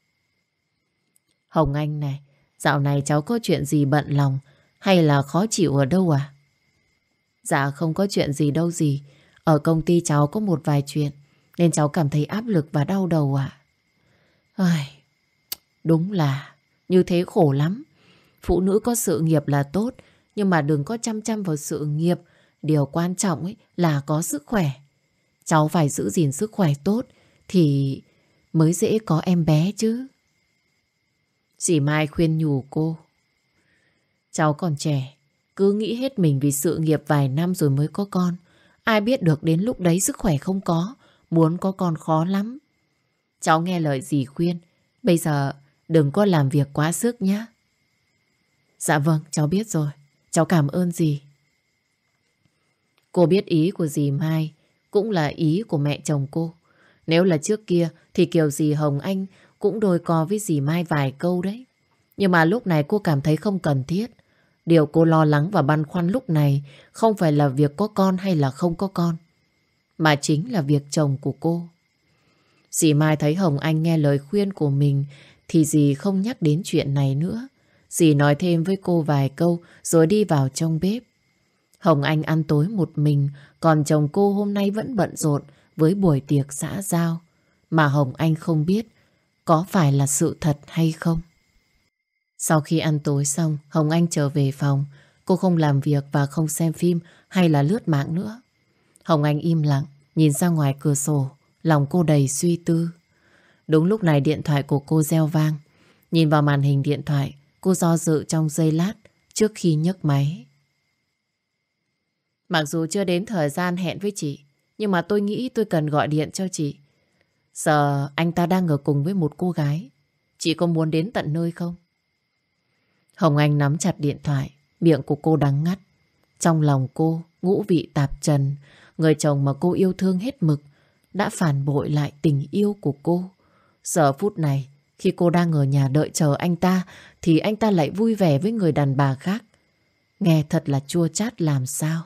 Hồng Anh này, dạo này cháu có chuyện gì bận lòng hay là khó chịu ở đâu à? Dạ không có chuyện gì đâu dì. Ở công ty cháu có một vài chuyện nên cháu cảm thấy áp lực và đau đầu ạ. Đúng là như thế khổ lắm. Phụ nữ có sự nghiệp là tốt, nhưng mà đừng có chăm chăm vào sự nghiệp. Điều quan trọng ấy là có sức khỏe. Cháu phải giữ gìn sức khỏe tốt thì mới dễ có em bé chứ. Dì Mai khuyên nhủ cô. Cháu còn trẻ, cứ nghĩ hết mình vì sự nghiệp vài năm rồi mới có con. Ai biết được đến lúc đấy sức khỏe không có, muốn có con khó lắm. Cháu nghe lời dì khuyên, bây giờ đừng có làm việc quá sức nhé. Dạ vâng, cháu biết rồi. Cháu cảm ơn dì. Cô biết ý của dì Mai, cũng là ý của mẹ chồng cô. Nếu là trước kia thì kiểu dì Hồng Anh cũng đôi co với dì Mai vài câu đấy. Nhưng mà lúc này cô cảm thấy không cần thiết. Điều cô lo lắng và băn khoăn lúc này không phải là việc có con hay là không có con, mà chính là việc chồng của cô. Dì Mai thấy Hồng Anh nghe lời khuyên của mình thì dì không nhắc đến chuyện này nữa. Dì nói thêm với cô vài câu rồi đi vào trong bếp. Hồng Anh ăn tối một mình, còn chồng cô hôm nay vẫn bận rộn với buổi tiệc xã giao mà Hồng Anh không biết có phải là sự thật hay không. Sau khi ăn tối xong, Hồng Anh trở về phòng. Cô không làm việc và không xem phim hay là lướt mạng nữa. Hồng Anh im lặng, nhìn ra ngoài cửa sổ, lòng cô đầy suy tư. Đúng lúc này điện thoại của cô reo vang. Nhìn vào màn hình điện thoại, cô do dự trong giây lát trước khi nhấc máy. Mặc dù chưa đến thời gian hẹn với chị, nhưng mà tôi nghĩ tôi cần gọi điện cho chị. Giờ anh ta đang ở cùng với một cô gái. Chị có muốn đến tận nơi không? Hồng Anh nắm chặt điện thoại, miệng của cô đắng ngắt. Trong lòng cô ngũ vị tạp trần. Người chồng mà cô yêu thương hết mực đã phản bội lại tình yêu của cô. Giờ phút này, khi cô đang ở nhà đợi chờ anh ta, thì anh ta lại vui vẻ với người đàn bà khác. Nghe thật là chua chát làm sao.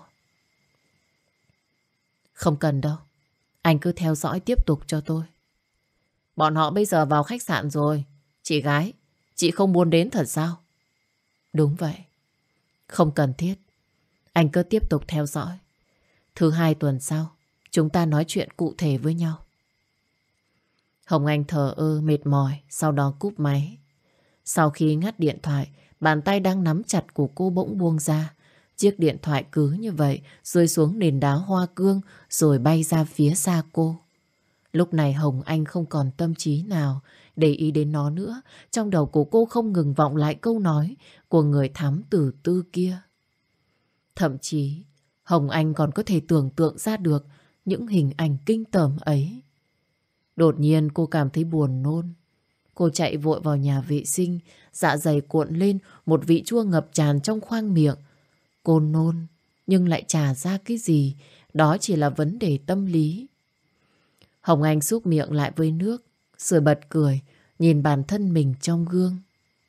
Không cần đâu, anh cứ theo dõi tiếp tục cho tôi. Bọn họ bây giờ vào khách sạn rồi. Chị gái, chị không muốn đến thật sao? Đúng vậy. Không cần thiết. Anh cứ tiếp tục theo dõi. Thứ 2 tuần sau, chúng ta nói chuyện cụ thể với nhau. Hồng Anh thờ ơ mệt mỏi, sau đó cúp máy. Sau khi ngắt điện thoại, bàn tay đang nắm chặt của cô bỗng buông ra. Chiếc điện thoại cứ như vậy rơi xuống nền đá hoa cương rồi bay ra phía xa cô. Lúc này Hồng Anh không còn tâm trí nào để ý đến nó nữa. Trong đầu của cô không ngừng vọng lại câu nói của người thám tử Tư kia. Thậm chí Hồng Anh còn có thể tưởng tượng ra được những hình ảnh kinh tởm ấy. Đột nhiên cô cảm thấy buồn nôn. Cô chạy vội vào nhà vệ sinh, dạ dày cuộn lên, một vị chua ngập tràn trong khoang miệng. Cô nôn, nhưng lại chả ra cái gì, đó chỉ là vấn đề tâm lý. Hồng Anh súc miệng lại với nước, rồi bật cười, nhìn bản thân mình trong gương.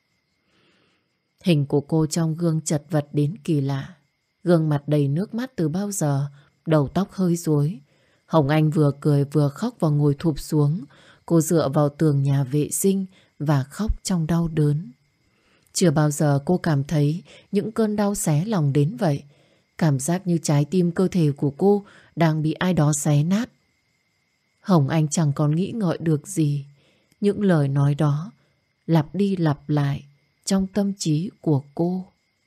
Hình của cô trong gương chật vật đến kỳ lạ. Gương mặt đầy nước mắt từ bao giờ, đầu tóc hơi rối. Hồng Anh vừa cười vừa khóc và ngồi thụp xuống. Cô dựa vào tường nhà vệ sinh và khóc trong đau đớn. Chưa bao giờ cô cảm thấy những cơn đau xé lòng đến vậy. Cảm giác như trái tim cơ thể của cô đang bị ai đó xé nát. Hồng Anh chẳng còn nghĩ ngợi được gì. Những lời nói đó lặp đi lặp lại trong tâm trí của cô.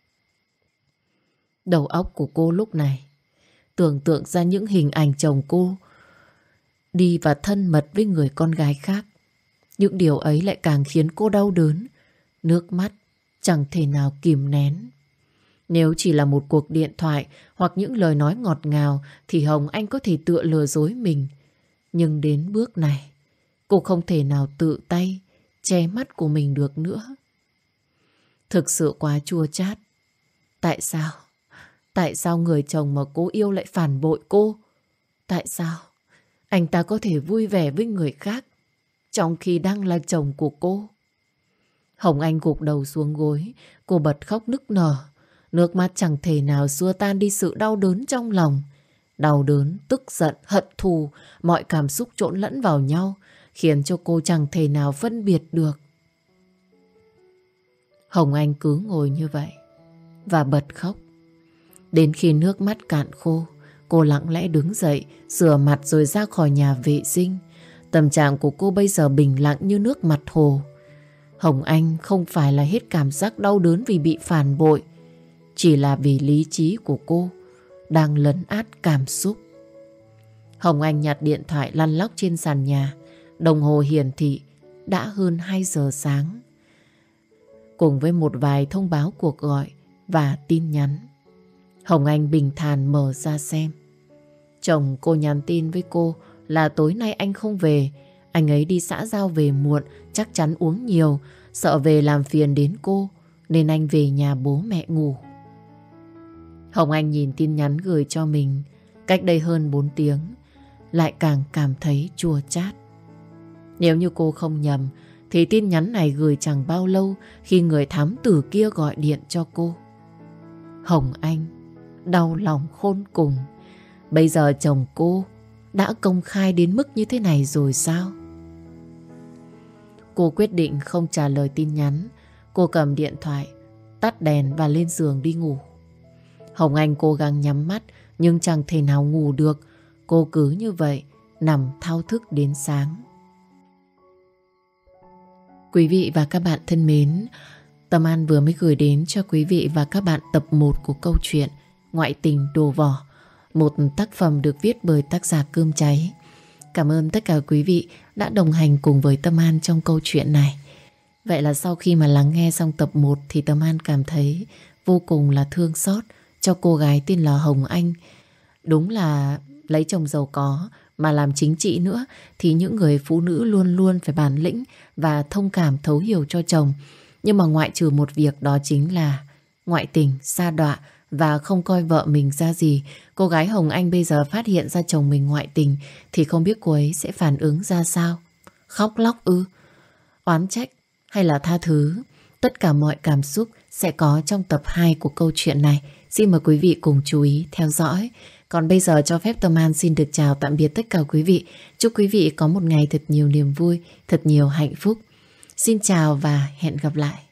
Đầu óc của cô lúc này tưởng tượng ra những hình ảnh chồng cô đi và thân mật với người con gái khác. Những điều ấy lại càng khiến cô đau đớn. Nước mắt chẳng thể nào kìm nén. Nếu chỉ là một cuộc điện thoại hoặc những lời nói ngọt ngào thì Hồng Anh có thể tựa lừa dối mình. Nhưng đến bước này, cô không thể nào tự tay che mắt của mình được nữa. Thực sự quá chua chát. Tại sao? Tại sao người chồng mà cô yêu lại phản bội cô? Tại sao anh ta có thể vui vẻ với người khác trong khi đang là chồng của cô? Hồng Anh gục đầu xuống gối, cô bật khóc nức nở. Nước mắt chẳng thể nào xua tan đi sự đau đớn trong lòng. Đau đớn, tức giận, hận thù, mọi cảm xúc trộn lẫn vào nhau, khiến cho cô chẳng thể nào phân biệt được. Hồng Anh cứ ngồi như vậy và bật khóc. Đến khi nước mắt cạn khô, cô lặng lẽ đứng dậy, rửa mặt rồi ra khỏi nhà vệ sinh. Tâm trạng của cô bây giờ bình lặng như nước mặt hồ. Hồng Anh không phải là hết cảm giác đau đớn vì bị phản bội, chỉ là vì lý trí của cô đang lấn át cảm xúc. Hồng Anh nhặt điện thoại lăn lóc trên sàn nhà. Đồng hồ hiển thị đã hơn 2 giờ sáng. Cùng với một vài thông báo cuộc gọi và tin nhắn, Hồng Anh bình thản mở ra xem. Chồng cô nhắn tin với cô là tối nay anh không về. Anh ấy đi xã giao về muộn, chắc chắn uống nhiều, sợ về làm phiền đến cô, nên anh về nhà bố mẹ ngủ. Hồng Anh nhìn tin nhắn gửi cho mình cách đây hơn 4 tiếng, lại càng cảm thấy chua chát. Nếu như cô không nhầm thì tin nhắn này gửi chẳng bao lâu khi người thám tử kia gọi điện cho cô. Hồng Anh đau lòng khôn cùng. Bây giờ chồng cô đã công khai đến mức như thế này rồi sao? Cô quyết định không trả lời tin nhắn. Cô cầm điện thoại, tắt đèn và lên giường đi ngủ. Hồng Anh cố gắng nhắm mắt nhưng chẳng thể nào ngủ được. Cô cứ như vậy nằm thao thức đến sáng. Quý vị và các bạn thân mến, Tâm An vừa mới gửi đến cho quý vị và các bạn tập 1 của câu chuyện Ngoại tình đồ vỏ, một tác phẩm được viết bởi tác giả Cơm Cháy. Cảm ơn tất cả quý vị đã đồng hành cùng với Tâm An trong câu chuyện này. Vậy là sau khi mà lắng nghe xong tập 1 thì Tâm An cảm thấy vô cùng là thương xót cho cô gái tên là Hồng Anh. Đúng là lấy chồng giàu có mà làm chính trị nữa thì những người phụ nữ luôn luôn phải bản lĩnh và thông cảm thấu hiểu cho chồng. Nhưng mà ngoại trừ một việc, đó chính là ngoại tình, sa đọa và không coi vợ mình ra gì. Cô gái Hồng Anh bây giờ phát hiện ra chồng mình ngoại tình thì không biết cô ấy sẽ phản ứng ra sao. Khóc lóc ư? Oán trách hay là tha thứ? Tất cả mọi cảm xúc sẽ có trong tập 2 của câu chuyện này. Xin mời quý vị cùng chú ý theo dõi. Còn bây giờ cho phép Tâm An xin được chào tạm biệt tất cả quý vị. Chúc quý vị có một ngày thật nhiều niềm vui, thật nhiều hạnh phúc. Xin chào và hẹn gặp lại.